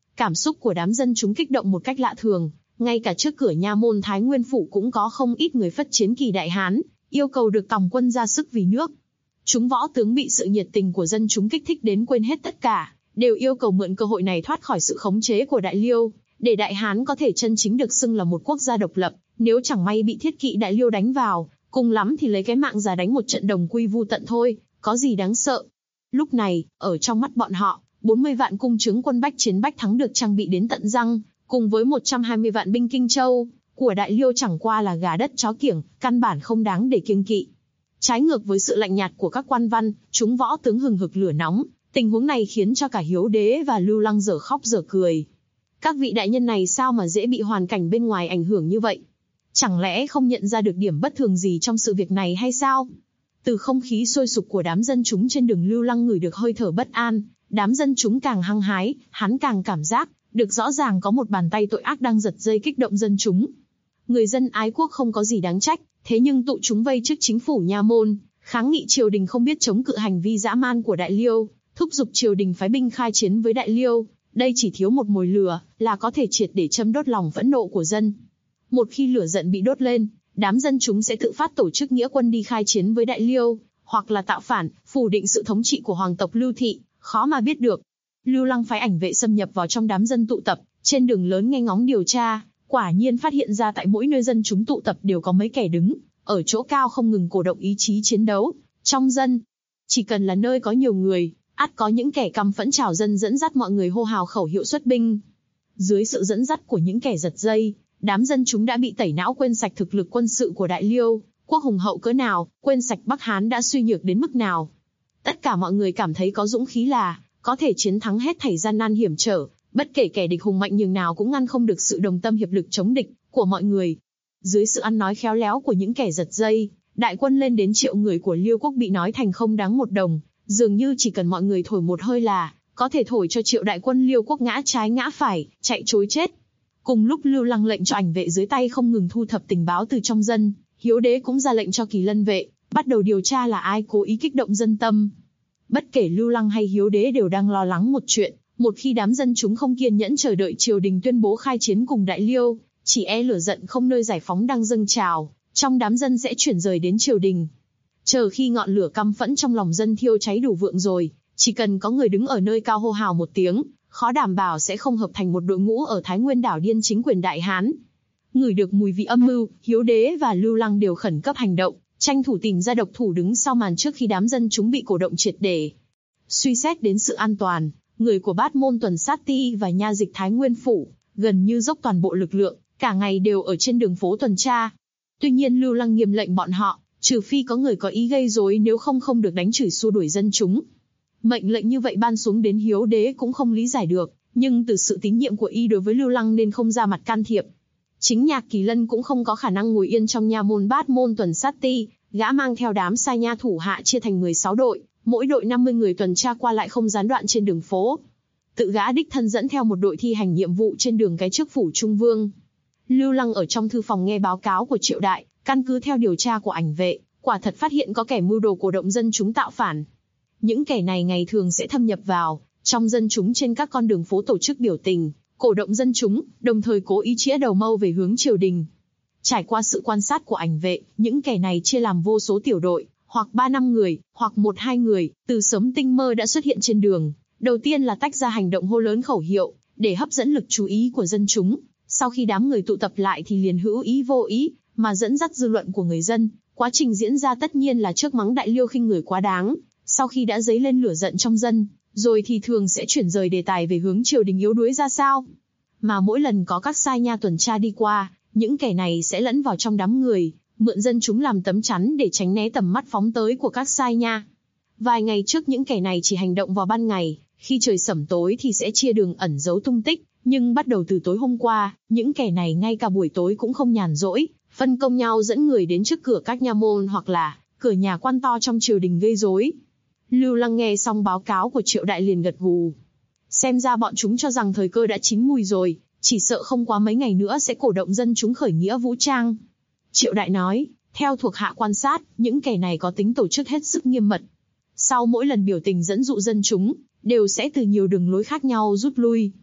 Cảm xúc của đám dân chúng kích động một cách lạ thường, ngay cả trước cửa nha môn Thái Nguyên Phủ cũng có không ít người phất chiến kỳ Đại Hán, yêu cầu được tòng quân ra sức vì nước. Chúng võ tướng bị sự nhiệt tình của dân chúng kích thích đến quên hết tất cả, đều yêu cầu mượn cơ hội này thoát khỏi sự khống chế của Đại Liêu, để Đại Hán có thể chân chính được xưng là một quốc gia độc lập. Nếu chẳng may bị thiết kỵ Đại Liêu đánh vào, cùng lắm thì lấy cái mạng ra đánh một trận đồng quy vu tận thôi, có gì đáng sợ. Lúc này, ở trong mắt bọn họ, 40 vạn cung trướng quân bách chiến bách thắng được trang bị đến tận răng, cùng với 120 vạn binh Kinh Châu của Đại Liêu chẳng qua là gà đất chó kiểng, căn bản không đáng để kiêng kỵ. Trái ngược với sự lạnh nhạt của các quan văn, chúng võ tướng hừng hực lửa nóng, tình huống này khiến cho cả Hiếu Đế và Lưu Lăng dở khóc dở cười. Các vị đại nhân này sao mà dễ bị hoàn cảnh bên ngoài ảnh hưởng như vậy? Chẳng lẽ không nhận ra được điểm bất thường gì trong sự việc này hay sao? Từ không khí sôi sục của đám dân chúng trên đường, Lưu Lăng ngửi được hơi thở bất an, đám dân chúng càng hăng hái, hắn càng cảm giác được rõ ràng có một bàn tay tội ác đang giật dây kích động dân chúng. Người dân ái quốc không có gì đáng trách, thế nhưng tụ chúng vây trước chính phủ nha môn, kháng nghị triều đình không biết chống cự hành vi dã man của Đại Liêu, thúc giục triều đình phái binh khai chiến với Đại Liêu. Đây chỉ thiếu một mồi lửa là có thể triệt để châm đốt lòng phẫn nộ của dân. Một khi lửa giận bị đốt lên, đám dân chúng sẽ tự phát tổ chức nghĩa quân đi khai chiến với Đại Liêu, hoặc là tạo phản, phủ định sự thống trị của hoàng tộc Lưu Thị, khó mà biết được. Lưu Lăng phái ảnh vệ xâm nhập vào trong đám dân tụ tập, trên đường lớn nghe ngóng điều tra, quả nhiên phát hiện ra tại mỗi nơi dân chúng tụ tập đều có mấy kẻ đứng ở chỗ cao không ngừng cổ động ý chí chiến đấu. Trong dân, chỉ cần là nơi có nhiều người, ắt có những kẻ căm phẫn trào dân dẫn dắt mọi người hô hào khẩu hiệu xuất binh. Dưới sự dẫn dắt của những kẻ giật dây, đám dân chúng đã bị tẩy não, quên sạch thực lực quân sự của Đại Liêu, quốc hùng hậu cỡ nào, quên sạch Bắc Hán đã suy nhược đến mức nào. Tất cả mọi người cảm thấy có dũng khí là có thể chiến thắng hết thảy gian nan hiểm trở, bất kể kẻ địch hùng mạnh nhường nào cũng ngăn không được sự đồng tâm hiệp lực chống địch của mọi người. Dưới sự ăn nói khéo léo của những kẻ giật dây, đại quân lên đến 1 triệu người của Liêu quốc bị nói thành không đáng một đồng, dường như chỉ cần mọi người thổi một hơi là có thể thổi cho 1 triệu đại quân Liêu quốc ngã trái ngã phải, chạy trối chết. Cùng lúc Lưu Lăng lệnh cho ảnh vệ dưới tay không ngừng thu thập tình báo từ trong dân, Hiếu Đế cũng ra lệnh cho Kỳ Lân vệ bắt đầu điều tra là ai cố ý kích động dân tâm. Bất kể Lưu Lăng hay Hiếu Đế đều đang lo lắng một chuyện, một khi đám dân chúng không kiên nhẫn chờ đợi triều đình tuyên bố khai chiến cùng Đại Liêu, chỉ e lửa giận không nơi giải phóng đang dâng trào, trong đám dân sẽ chuyển rời đến triều đình. Chờ khi ngọn lửa căm phẫn trong lòng dân thiêu cháy đủ vượng rồi, chỉ cần có người đứng ở nơi cao hô hào một tiếng, khó đảm bảo sẽ không hợp thành một đội ngũ ở Thái Nguyên đảo điên chính quyền Đại Hán. Ngửi được mùi vị âm mưu, Hiếu Đế và Lưu Lăng đều khẩn cấp hành động, tranh thủ tìm ra độc thủ đứng sau màn trước khi đám dân chúng bị cổ động triệt để. Suy xét đến sự an toàn, người của Bát Môn Tuần Sát Ti và nha dịch Thái Nguyên Phủ gần như dốc toàn bộ lực lượng, cả ngày đều ở trên đường phố tuần tra. Tuy nhiên Lưu Lăng nghiêm lệnh bọn họ, trừ phi có người có ý gây rối, nếu không được đánh chửi xua đuổi dân chúng. Mệnh lệnh như vậy ban xuống đến Hiếu Đế cũng không lý giải được, nhưng từ sự tín nhiệm của y đối với Lưu Lăng nên không ra mặt can thiệp. Chính Nhạc Kỳ Lân cũng không có khả năng ngồi yên trong nha môn Bát Môn Tuần Sát Ti, gã mang theo đám sai nha thủ hạ chia thành 16 đội, mỗi đội 50 người tuần tra qua lại không gián đoạn trên đường phố. Tự gã đích thân dẫn theo một đội thi hành nhiệm vụ trên đường cái trước phủ Trung Vương. Lưu Lăng ở trong thư phòng nghe báo cáo của Triệu Đại, căn cứ theo điều tra của ảnh vệ, quả thật phát hiện có kẻ mưu đồ cổ động dân chúng tạo phản. Những kẻ này ngày thường sẽ thâm nhập vào trong dân chúng trên các con đường phố tổ chức biểu tình, cổ động dân chúng, đồng thời cố ý chĩa đầu mâu về hướng triều đình. Trải qua sự quan sát của ảnh vệ, những kẻ này chia làm vô số tiểu đội, hoặc 3-5 người, hoặc 1-2 người, từ sớm tinh mơ đã xuất hiện trên đường. Đầu tiên là tách ra hành động hô lớn khẩu hiệu, để hấp dẫn lực chú ý của dân chúng. Sau khi đám người tụ tập lại thì liền hữu ý vô ý, mà dẫn dắt dư luận của người dân. Quá trình diễn ra tất nhiên là trước mắng Đại Liêu khinh người quá đáng. Sau khi đã dấy lên lửa giận trong dân, rồi thì thường sẽ chuyển rời đề tài về hướng triều đình yếu đuối ra sao. Mà mỗi lần có các sai nha tuần tra đi qua, những kẻ này sẽ lẫn vào trong đám người, mượn dân chúng làm tấm chắn để tránh né tầm mắt phóng tới của các sai nha. Vài ngày trước những kẻ này chỉ hành động vào ban ngày, khi trời sẩm tối thì sẽ chia đường ẩn giấu tung tích, nhưng bắt đầu từ tối hôm qua, những kẻ này ngay cả buổi tối cũng không nhàn rỗi, phân công nhau dẫn người đến trước cửa các nha môn hoặc là cửa nhà quan to trong triều đình gây rối. Lưu Lăng nghe xong báo cáo của Triệu Đại liền gật gù. Xem ra bọn chúng cho rằng thời cơ đã chín mùi rồi, chỉ sợ không quá mấy ngày nữa sẽ cổ động dân chúng khởi nghĩa vũ trang. Triệu Đại nói, theo thuộc hạ quan sát, những kẻ này có tính tổ chức hết sức nghiêm mật. Sau mỗi lần biểu tình dẫn dụ dân chúng, đều sẽ từ nhiều đường lối khác nhau rút lui.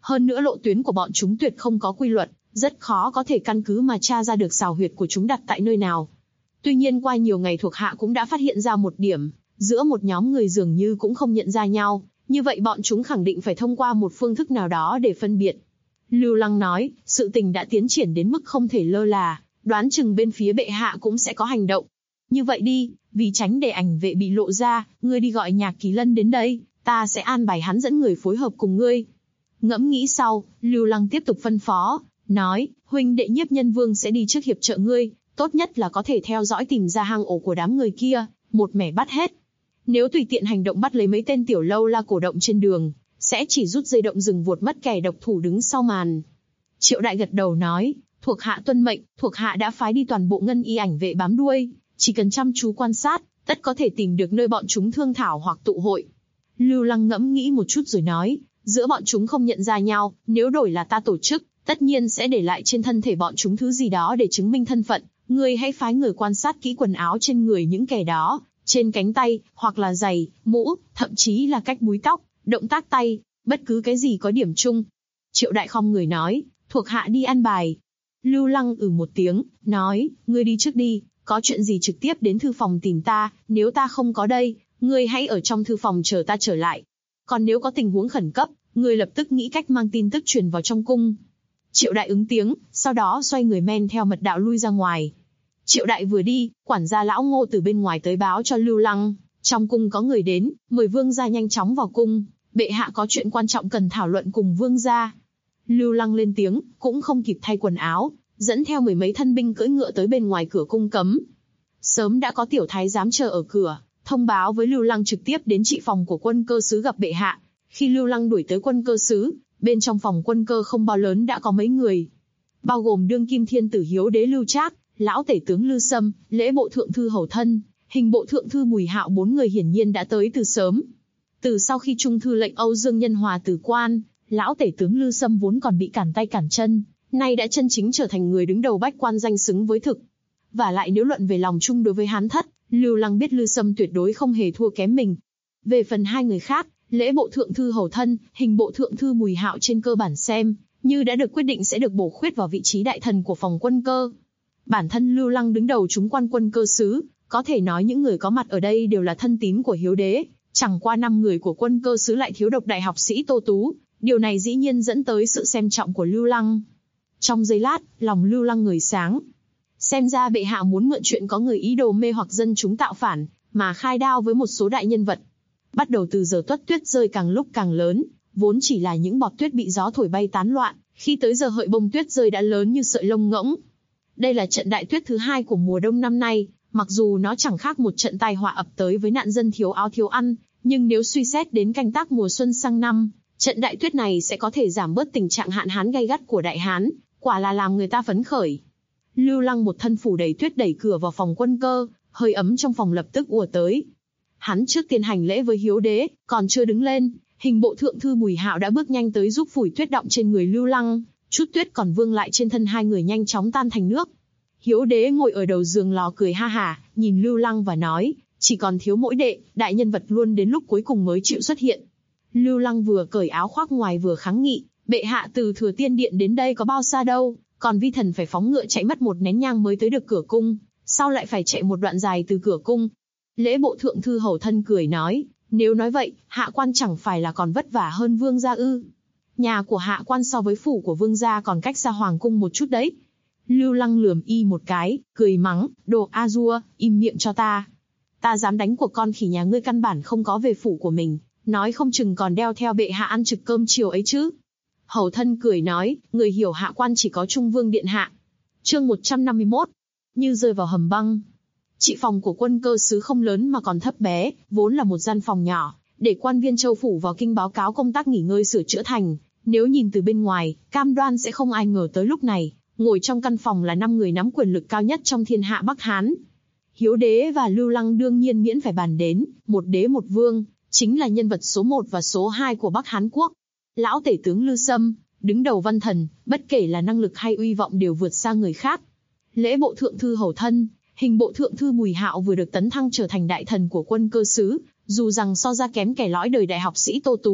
Hơn nữa lộ tuyến của bọn chúng tuyệt không có quy luật, rất khó có thể căn cứ mà tra ra được xào huyệt của chúng đặt tại nơi nào. Tuy nhiên qua nhiều ngày thuộc hạ cũng đã phát hiện ra một điểm, giữa một nhóm người dường như cũng không nhận ra nhau, như vậy bọn chúng khẳng định phải thông qua một phương thức nào đó để phân biệt. Lưu Lăng nói, sự tình đã tiến triển đến mức không thể lơ là, đoán chừng bên phía bệ hạ cũng sẽ có hành động. Như vậy đi, vì tránh để ảnh vệ bị lộ ra, ngươi đi gọi Nhạc Kỳ Lân đến đây, ta sẽ an bài hắn dẫn người phối hợp cùng ngươi. Ngẫm nghĩ sau, Lưu Lăng tiếp tục phân phó, nói, huynh đệ Nhiếp Nhân Vương sẽ đi trước hiệp trợ ngươi, tốt nhất là có thể theo dõi tìm ra hang ổ của đám người kia, một mẻ bắt hết. Nếu tùy tiện hành động bắt lấy mấy tên tiểu lâu la cổ động trên đường, sẽ chỉ rút dây động rừng vuột mất kẻ độc thủ đứng sau màn. Triệu Đại gật đầu nói, thuộc hạ tuân mệnh, thuộc hạ đã phái đi toàn bộ ngân y ảnh vệ bám đuôi, chỉ cần chăm chú quan sát, tất có thể tìm được nơi bọn chúng thương thảo hoặc tụ hội. Lưu Lăng ngẫm nghĩ một chút rồi nói, giữa bọn chúng không nhận ra nhau, nếu đổi là ta tổ chức, tất nhiên sẽ để lại trên thân thể bọn chúng thứ gì đó để chứng minh thân phận. Ngươi hãy phái người quan sát kỹ quần áo trên người những kẻ đó, trên cánh tay, hoặc là giày, mũ, thậm chí là cách búi tóc, động tác tay, bất cứ cái gì có điểm chung. Triệu Đại khom người nói, thuộc hạ đi an bài. Lưu Lăng một tiếng, nói, ngươi đi trước đi, có chuyện gì trực tiếp đến thư phòng tìm ta, nếu ta không có đây, ngươi hãy ở trong thư phòng chờ ta trở lại. Còn nếu có tình huống khẩn cấp, ngươi lập tức nghĩ cách mang tin tức truyền vào trong cung. Triệu Đại ứng tiếng, sau đó xoay người men theo mật đạo lui ra ngoài. Triệu Đại vừa đi, quản gia lão Ngô từ bên ngoài tới báo cho Lưu Lăng, trong cung có người đến, mời vương gia nhanh chóng vào cung, bệ hạ có chuyện quan trọng cần thảo luận cùng vương gia. Lưu Lăng lên tiếng, cũng không kịp thay quần áo, dẫn theo mười mấy thân binh cưỡi ngựa tới bên ngoài cửa cung cấm. Sớm đã có tiểu thái giám chờ ở cửa, thông báo với Lưu Lăng trực tiếp đến trị phòng của quân cơ sứ gặp bệ hạ. Khi Lưu Lăng đuổi tới quân cơ sứ, bên trong phòng quân cơ không bao lớn đã có mấy người, bao gồm đương kim thiên tử Hiếu đế Lưu Trác, lão tể tướng Lư Sâm, lễ bộ thượng thư Hầu Thân, hình bộ thượng thư Bùi Hạo, bốn người hiển nhiên đã tới từ sớm. Từ sau khi trung thư lệnh Âu Dương Nhân Hòa từ quan, lão tể tướng Lư Sâm vốn còn bị cản tay cản chân, nay đã chân chính trở thành người đứng đầu bách quan danh xứng với thực. Và lại nếu luận về lòng chung đối với Hán Thất, Lưu Lăng biết Lư Sâm tuyệt đối không hề thua kém mình. Về phần hai người khác, lễ bộ thượng thư Hầu Thân, hình bộ thượng thư Bùi Hạo trên cơ bản xem như đã được quyết định sẽ được bổ khuyết vào vị trí đại thần của phòng quân cơ. Bản thân Lưu Lăng đứng đầu chúng quan quân cơ sứ, có thể nói những người có mặt ở đây đều là thân tín của Hiếu đế, chẳng qua 5 người của quân cơ sứ lại thiếu độc đại học sĩ Tô Tú, điều này dĩ nhiên dẫn tới sự xem trọng của Lưu Lăng. Trong giây lát, lòng Lưu Lăng ngời sáng. Xem ra bệ hạ muốn mượn chuyện có người ý đồ mê hoặc dân chúng tạo phản, mà khai đao với một số đại nhân vật. Bắt đầu từ giờ tuất tuyết rơi càng lúc càng lớn, vốn chỉ là những bọt tuyết bị gió thổi bay tán loạn, khi tới giờ hợi bông tuyết rơi đã lớn như sợi lông ngỗng. Đây là trận đại tuyết thứ 2 của mùa đông năm nay, mặc dù nó chẳng khác một trận tai họa ập tới với nạn dân thiếu áo thiếu ăn, nhưng nếu suy xét đến canh tác mùa xuân sang năm, trận đại tuyết này sẽ có thể giảm bớt tình trạng hạn hán gay gắt của Đại Hán, quả là làm người ta phấn khởi. Lưu Lăng một thân phủ đầy tuyết đẩy cửa vào phòng quân cơ, hơi ấm trong phòng lập tức ùa tới. Hắn trước tiên hành lễ với Hiếu đế, còn chưa đứng lên, hình bộ thượng thư Bùi Hạo đã bước nhanh tới giúp phủi tuyết đọng trên người Lưu Lăng, chút tuyết còn vương lại trên thân hai người nhanh chóng tan thành nước. Hiếu đế ngồi ở đầu giường lò cười ha hả, nhìn Lưu Lăng và nói, chỉ còn thiếu mỗi đệ, đại nhân vật luôn đến lúc cuối cùng mới chịu xuất hiện. Lưu Lăng vừa cởi áo khoác ngoài vừa kháng nghị, bệ hạ từ Thừa Tiên Điện đến đây có bao xa đâu, còn vi thần phải phóng ngựa chạy mất một nén nhang mới tới được cửa cung, sao lại phải chạy một đoạn dài từ cửa cung? Lễ bộ thượng thư Hầu Thân cười nói, nếu nói vậy, hạ quan chẳng phải là còn vất vả hơn vương gia ư? Nhà của hạ quan so với phủ của vương gia còn cách xa hoàng cung một chút đấy. Lưu Lăng lườm y một cái, cười mắng, đồ a dua, im miệng cho ta. Ta dám đánh của con khỉ nhà ngươi căn bản không có về phủ của mình, nói không chừng còn đeo theo bệ hạ ăn trực cơm chiều ấy chứ. Hầu Thân cười nói, người hiểu hạ quan chỉ có Trung Vương Điện Hạ. Chương 151, như rơi vào hầm băng. Trị phòng của quân cơ sứ không lớn mà còn thấp bé, vốn là một gian phòng nhỏ, để quan viên châu phủ vào kinh báo cáo công tác nghỉ ngơi sửa chữa thành. Nếu nhìn từ bên ngoài, cam đoan sẽ không ai ngờ tới lúc này, ngồi trong căn phòng là 5 người nắm quyền lực cao nhất trong thiên hạ Bắc Hán. Hiếu đế và Lưu Lăng đương nhiên miễn phải bàn đến, một đế một vương, chính là nhân vật số 1 và số 2 của Bắc Hán Quốc. Lão tể tướng Lư Sâm, đứng đầu văn thần, bất kể là năng lực hay uy vọng đều vượt xa người khác. Lễ bộ thượng thư Hầu Thân, hình bộ thượng thư Bùi Hạo vừa được tấn thăng trở thành đại thần của quân cơ sứ, dù rằng so ra kém kẻ lõi đời đại học sĩ Tô Tú,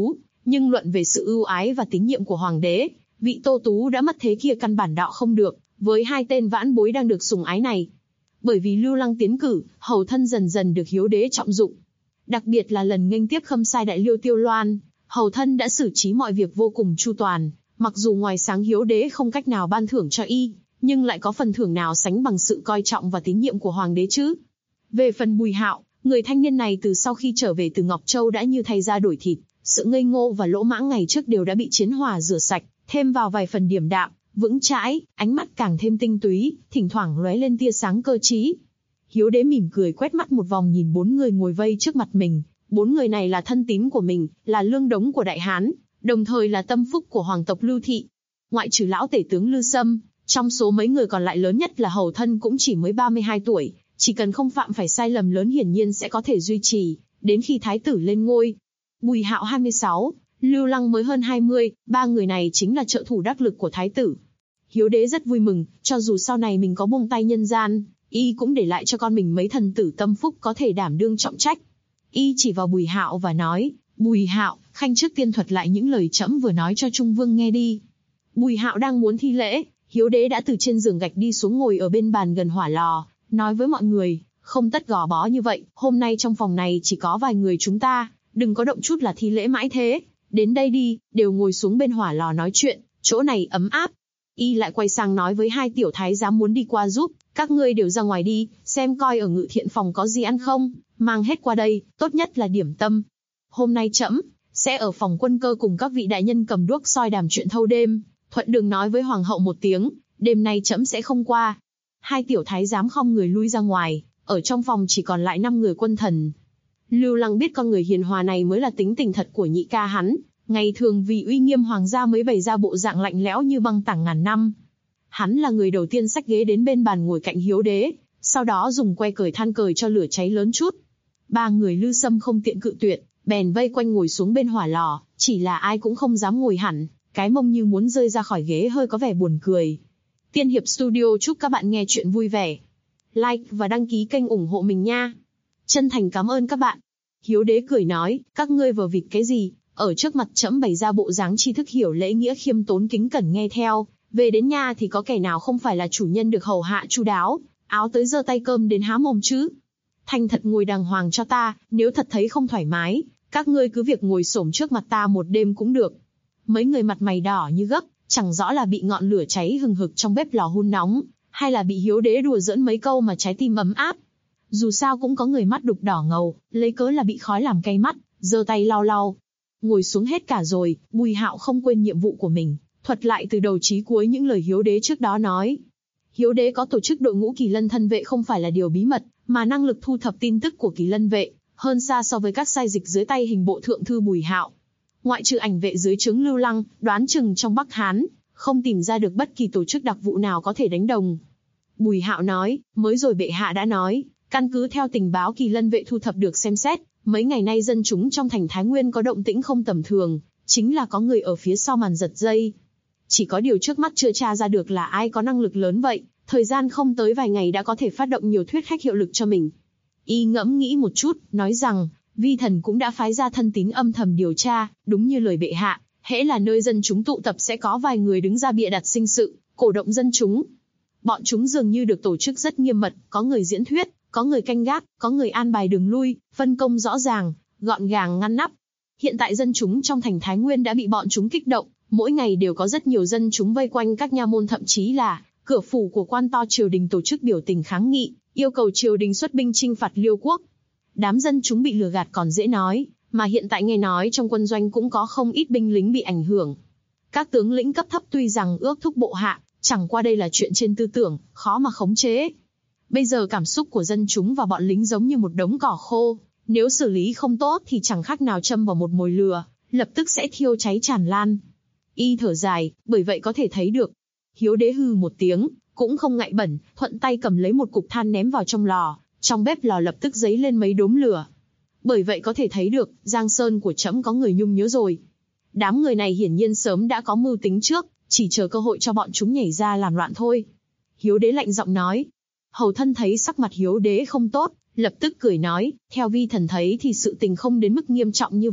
Nhưng luận về sự ưu ái và tín nhiệm của hoàng đế, vị Tô Tú đã mất thế kia căn bản đọ không được, với hai tên vãn bối đang được sủng ái này. Bởi vì Lưu Lăng tiến cử, hầu thân dần dần được hiếu đế trọng dụng. Đặc biệt là lần nghênh tiếp khâm sai đại liêu Tiêu Loan, hầu thân đã xử trí mọi việc vô cùng chu toàn, mặc dù ngoài sáng hiếu đế không cách nào ban thưởng cho y, nhưng lại có phần thưởng nào sánh bằng sự coi trọng và tín nhiệm của hoàng đế chứ. Về phần Bùi Hạo, người thanh niên này từ sau khi trở về từ Ngọc Châu đã như thay da đổi thịt, sự ngây ngô và lỗ mãng ngày trước đều đã bị chiến hòa rửa sạch, thêm vào vài phần điềm đạm, vững chãi, ánh mắt càng thêm tinh túy, thỉnh thoảng lóe lên tia sáng cơ trí. Hiếu đế mỉm cười quét mắt một vòng nhìn 4 người ngồi vây trước mặt mình, 4 người này là thân tín của mình, là lương đống của Đại Hán, đồng thời là tâm phúc của hoàng tộc Lưu Thị. Ngoại trừ lão tể tướng Lư Sâm, trong số mấy người còn lại lớn nhất là hầu thân cũng chỉ mới 32 tuổi, chỉ cần không phạm phải sai lầm lớn hiển nhiên sẽ có thể duy trì, đến khi thái tử lên ngôi. Bùi Hạo 26, Lưu Lăng mới hơn 20, ba người này chính là trợ thủ đắc lực của thái tử. Hiếu đế rất vui mừng, cho dù sau này mình có buông tay nhân gian, y cũng để lại cho con mình mấy thần tử tâm phúc có thể đảm đương trọng trách. Y chỉ vào Bùi Hạo và nói, Bùi Hạo, khanh trước tiên thuật lại những lời trẫm vừa nói cho Trung Vương nghe đi. Bùi Hạo đang muốn thi lễ, hiếu đế đã từ trên giường gạch đi xuống ngồi ở bên bàn gần hỏa lò, nói với mọi người, không tất gò bó như vậy, hôm nay trong phòng này chỉ có vài người chúng ta, đừng có động chút là thi lễ mãi thế, đến đây đi, đều ngồi xuống bên hỏa lò nói chuyện, chỗ này ấm áp. Y lại quay sang nói với hai tiểu thái giám muốn đi qua giúp, các ngươi đều ra ngoài đi, xem coi ở Ngự Thiện phòng có gì ăn không, mang hết qua đây, tốt nhất là điểm tâm. Hôm nay trẫm sẽ ở phòng quân cơ cùng các vị đại nhân cầm đuốc soi đàm chuyện thâu đêm, thuận đường nói với hoàng hậu một tiếng, đêm nay trẫm sẽ không qua. Hai tiểu thái giám khom người lui ra ngoài, ở trong phòng chỉ còn lại 5 người quân thần. Lưu Lăng biết con người hiền hòa này mới là tính tình thật của nhị ca hắn, ngày thường vì uy nghiêm hoàng gia mới bày ra bộ dạng lạnh lẽo như băng tảng ngàn năm. Hắn là người đầu tiên xách ghế đến bên bàn ngồi cạnh hiếu đế, sau đó dùng que cởi than cởi cho lửa cháy lớn chút. Ba người Lư Sâm không tiện cự tuyệt, bèn vây quanh ngồi xuống bên hỏa lò, chỉ là ai cũng không dám ngồi hẳn, cái mông như muốn rơi ra khỏi ghế hơi có vẻ buồn cười. Tiên Hiệp Studio chúc các bạn nghe chuyện vui vẻ. Like và đăng ký kênh ủng hộ mình nha. Chân thành cảm ơn các bạn. Hiếu đế cười nói, các ngươi vờ vịt cái gì, ở trước mặt trẫm bày ra bộ dáng tri thức hiểu lễ nghĩa khiêm tốn kính cẩn nghe theo, về đến nhà thì có kẻ nào không phải là chủ nhân được hầu hạ chu đáo, áo tới giơ tay cơm đến há mồm chứ. Thành thật ngồi đàng hoàng cho ta, nếu thật thấy không thoải mái, các ngươi cứ việc ngồi xổm trước mặt ta một đêm cũng được. Mấy người mặt mày đỏ như gấc, chẳng rõ là bị ngọn lửa cháy hừng hực trong bếp lò hun nóng, hay là bị hiếu đế đùa giỡn mấy câu mà trái tim ấm áp. Dù sao cũng có người mắt đục đỏ ngầu, lấy cớ là bị khói làm cay mắt, giơ tay lau lau. Ngồi xuống hết cả rồi, Bùi Hạo không quên nhiệm vụ của mình, thuật lại từ đầu chí cuối những lời hiếu đế trước đó nói. Hiếu đế có tổ chức đội ngũ Kỳ Lân thân vệ không phải là điều bí mật, mà năng lực thu thập tin tức của Kỳ Lân vệ hơn xa so với các sai dịch dưới tay hình bộ thượng thư Bùi Hạo. Ngoại trừ ảnh vệ dưới trướng Lưu Lăng, đoán chừng trong Bắc Hán không tìm ra được bất kỳ tổ chức đặc vụ nào có thể đánh đồng. Bùi Hạo nói, mới rồi bệ hạ đã nói, căn cứ theo tình báo Kỳ Lân vệ thu thập được xem xét, mấy ngày nay dân chúng trong thành Thái Nguyên có động tĩnh không tầm thường, chính là có người ở phía sau màn giật dây. Chỉ có điều trước mắt chưa tra ra được là ai có năng lực lớn vậy, thời gian không tới vài ngày đã có thể phát động nhiều thuyết khách hiệu lực cho mình. Y ngẫm nghĩ một chút, nói rằng, vi thần cũng đã phái ra thân tín âm thầm điều tra, đúng như lời bệ hạ, hễ là nơi dân chúng tụ tập sẽ có vài người đứng ra bịa đặt sinh sự, cổ động dân chúng. Bọn chúng dường như được tổ chức rất nghiêm mật, có người diễn thuyết, có người canh gác, có người an bài đường lui, phân công rõ ràng, gọn gàng ngăn nắp. Hiện tại dân chúng trong thành Thái Nguyên đã bị bọn chúng kích động, mỗi ngày đều có rất nhiều dân chúng vây quanh các nha môn, thậm chí là cửa phủ của quan to triều đình tổ chức biểu tình kháng nghị, yêu cầu triều đình xuất binh chinh phạt Liêu quốc. Đám dân chúng bị lừa gạt còn dễ nói, mà hiện tại nghe nói trong quân doanh cũng có không ít binh lính bị ảnh hưởng. Các tướng lĩnh cấp thấp tuy rằng ước thúc bộ hạ, chẳng qua đây là chuyện trên tư tưởng, khó mà khống chế. Bây giờ cảm xúc của dân chúng và bọn lính giống như một đống cỏ khô, nếu xử lý không tốt thì chẳng khác nào châm vào một mồi lửa, lập tức sẽ thiêu cháy tràn lan. Y thở dài, bởi vậy có thể thấy được. Hiếu đế hừ một tiếng, cũng không ngại bẩn, thuận tay cầm lấy một cục than ném vào trong lò, trong bếp lò lập tức dấy lên mấy đốm lửa. Bởi vậy có thể thấy được, Giang Sơn của trẫm có người nhung nhớ rồi. Đám người này hiển nhiên sớm đã có mưu tính trước, chỉ chờ cơ hội cho bọn chúng nhảy ra làm loạn thôi. Hiếu đế lạnh giọng nói. Hầu thân thấy sắc mặt hiếu đế không tốt, lập tức cười nói, theo vi thần thấy thì sự tình không đến mức nghiêm trọng như vậy,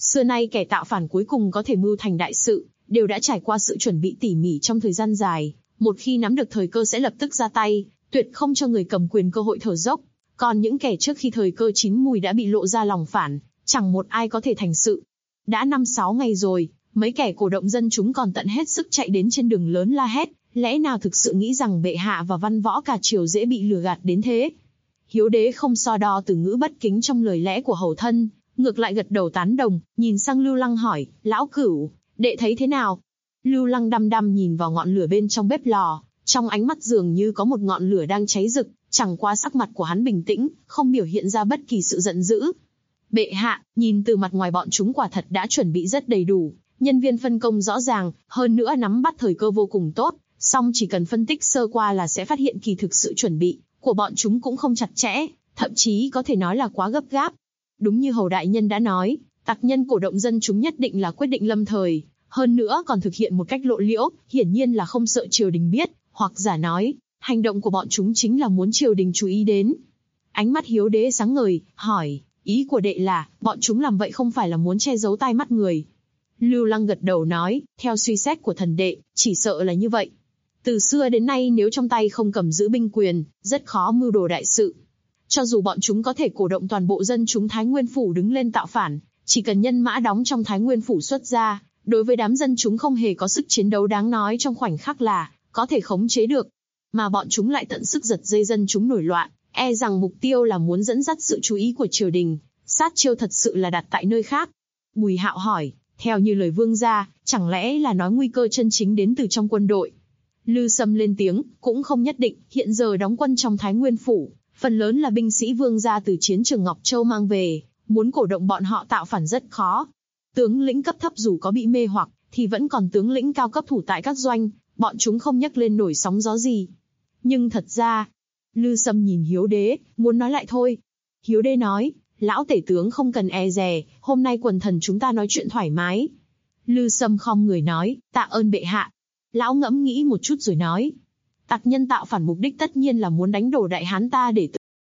Xưa nay kẻ tạo phản cuối cùng có thể mưu thành đại sự, đều đã trải qua sự chuẩn bị tỉ mỉ trong thời gian dài, một khi nắm được thời cơ sẽ lập tức ra tay, tuyệt không cho người cầm quyền cơ hội thở dốc. Còn những kẻ trước khi thời cơ chín mùi đã bị lộ ra lòng phản, chẳng một ai có thể thành sự. Đã 5-6 ngày rồi, mấy kẻ cổ động dân chúng còn tận hết sức chạy đến trên đường lớn la hét, lẽ nào thực sự nghĩ rằng bệ hạ và văn võ cả triều dễ bị lừa gạt đến thế? Hiếu đế không so đo từ ngữ bất kính trong lời lẽ của hầu thân, ngược lại gật đầu tán đồng, nhìn sang Lưu Lăng hỏi, lão cửu, đệ thấy thế nào? Lưu Lăng đăm đăm nhìn vào ngọn lửa bên trong bếp lò, trong ánh mắt dường như có một ngọn lửa đang cháy rực, chẳng qua sắc mặt của hắn bình tĩnh, không biểu hiện ra bất kỳ sự giận dữ. Bệ hạ, nhìn từ mặt ngoài bọn chúng quả thật đã chuẩn bị rất đầy đủ, nhân viên phân công rõ ràng, hơn nữa nắm bắt thời cơ vô cùng tốt, song chỉ cần phân tích sơ qua là sẽ phát hiện kỳ thực sự chuẩn bị của bọn chúng cũng không chặt chẽ, thậm chí có thể nói là quá gấp gáp. Đúng như hầu đại nhân đã nói, tặc nhân cổ động dân chúng nhất định là quyết định lâm thời, hơn nữa còn thực hiện một cách lộ liễu, hiển nhiên là không sợ triều đình biết, hoặc giả nói, hành động của bọn chúng chính là muốn triều đình chú ý đến. Ánh mắt Hiếu đế sáng ngời, hỏi, ý của đệ là, bọn chúng làm vậy không phải là muốn che giấu tai mắt người? Lưu Lăng gật đầu nói, theo suy xét của thần đệ, chỉ sợ là như vậy. Từ xưa đến nay nếu trong tay không cầm giữ binh quyền, rất khó mưu đồ đại sự. Cho dù bọn chúng có thể cổ động toàn bộ dân chúng Thái Nguyên Phủ đứng lên tạo phản, chỉ cần nhân mã đóng trong Thái Nguyên Phủ xuất ra, đối với đám dân chúng không hề có sức chiến đấu đáng nói trong khoảnh khắc là có thể khống chế được. Mà bọn chúng lại tận sức giật dây dân chúng nổi loạn, e rằng mục tiêu là muốn dẫn dắt sự chú ý của triều đình, sát chiêu thật sự là đặt tại nơi khác. Bùi Hạo hỏi, theo như lời vương gia, chẳng lẽ là nói nguy cơ chân chính đến từ trong quân đội? Lư Sâm lên tiếng, cũng không nhất định, hiện giờ đóng quân trong Thái Nguyên Phủ, phần lớn là binh sĩ vương gia từ chiến trường Ngọc Châu mang về, muốn cổ động bọn họ tạo phản rất khó. Tướng lĩnh cấp thấp dù có bị mê hoặc, thì vẫn còn tướng lĩnh cao cấp thủ tại các doanh, bọn chúng không nhấc lên nổi sóng gió gì. Nhưng thật ra, Lư Sâm nhìn Hiếu đế, muốn nói lại thôi. Hiếu đế nói, lão tể tướng không cần e dè, hôm nay quần thần chúng ta nói chuyện thoải mái. Lư Sâm khom người nói, tạ ơn bệ hạ. Lão ngẫm nghĩ một chút rồi nói, tặc nhân tạo phản mục đích tất nhiên là muốn đánh đổ Đại Hán ta để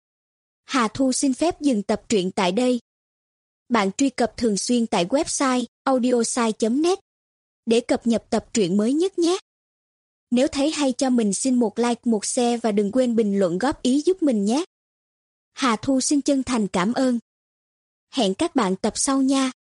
Hà Thu xin phép dừng tập truyện tại đây. Bạn truy cập thường xuyên tại website audiosai.net để cập nhật tập truyện mới nhất nhé. Nếu thấy hay cho mình xin một like, một share và đừng quên bình luận góp ý giúp mình nhé. Hà Thu xin chân thành cảm ơn. Hẹn các bạn tập sau nha.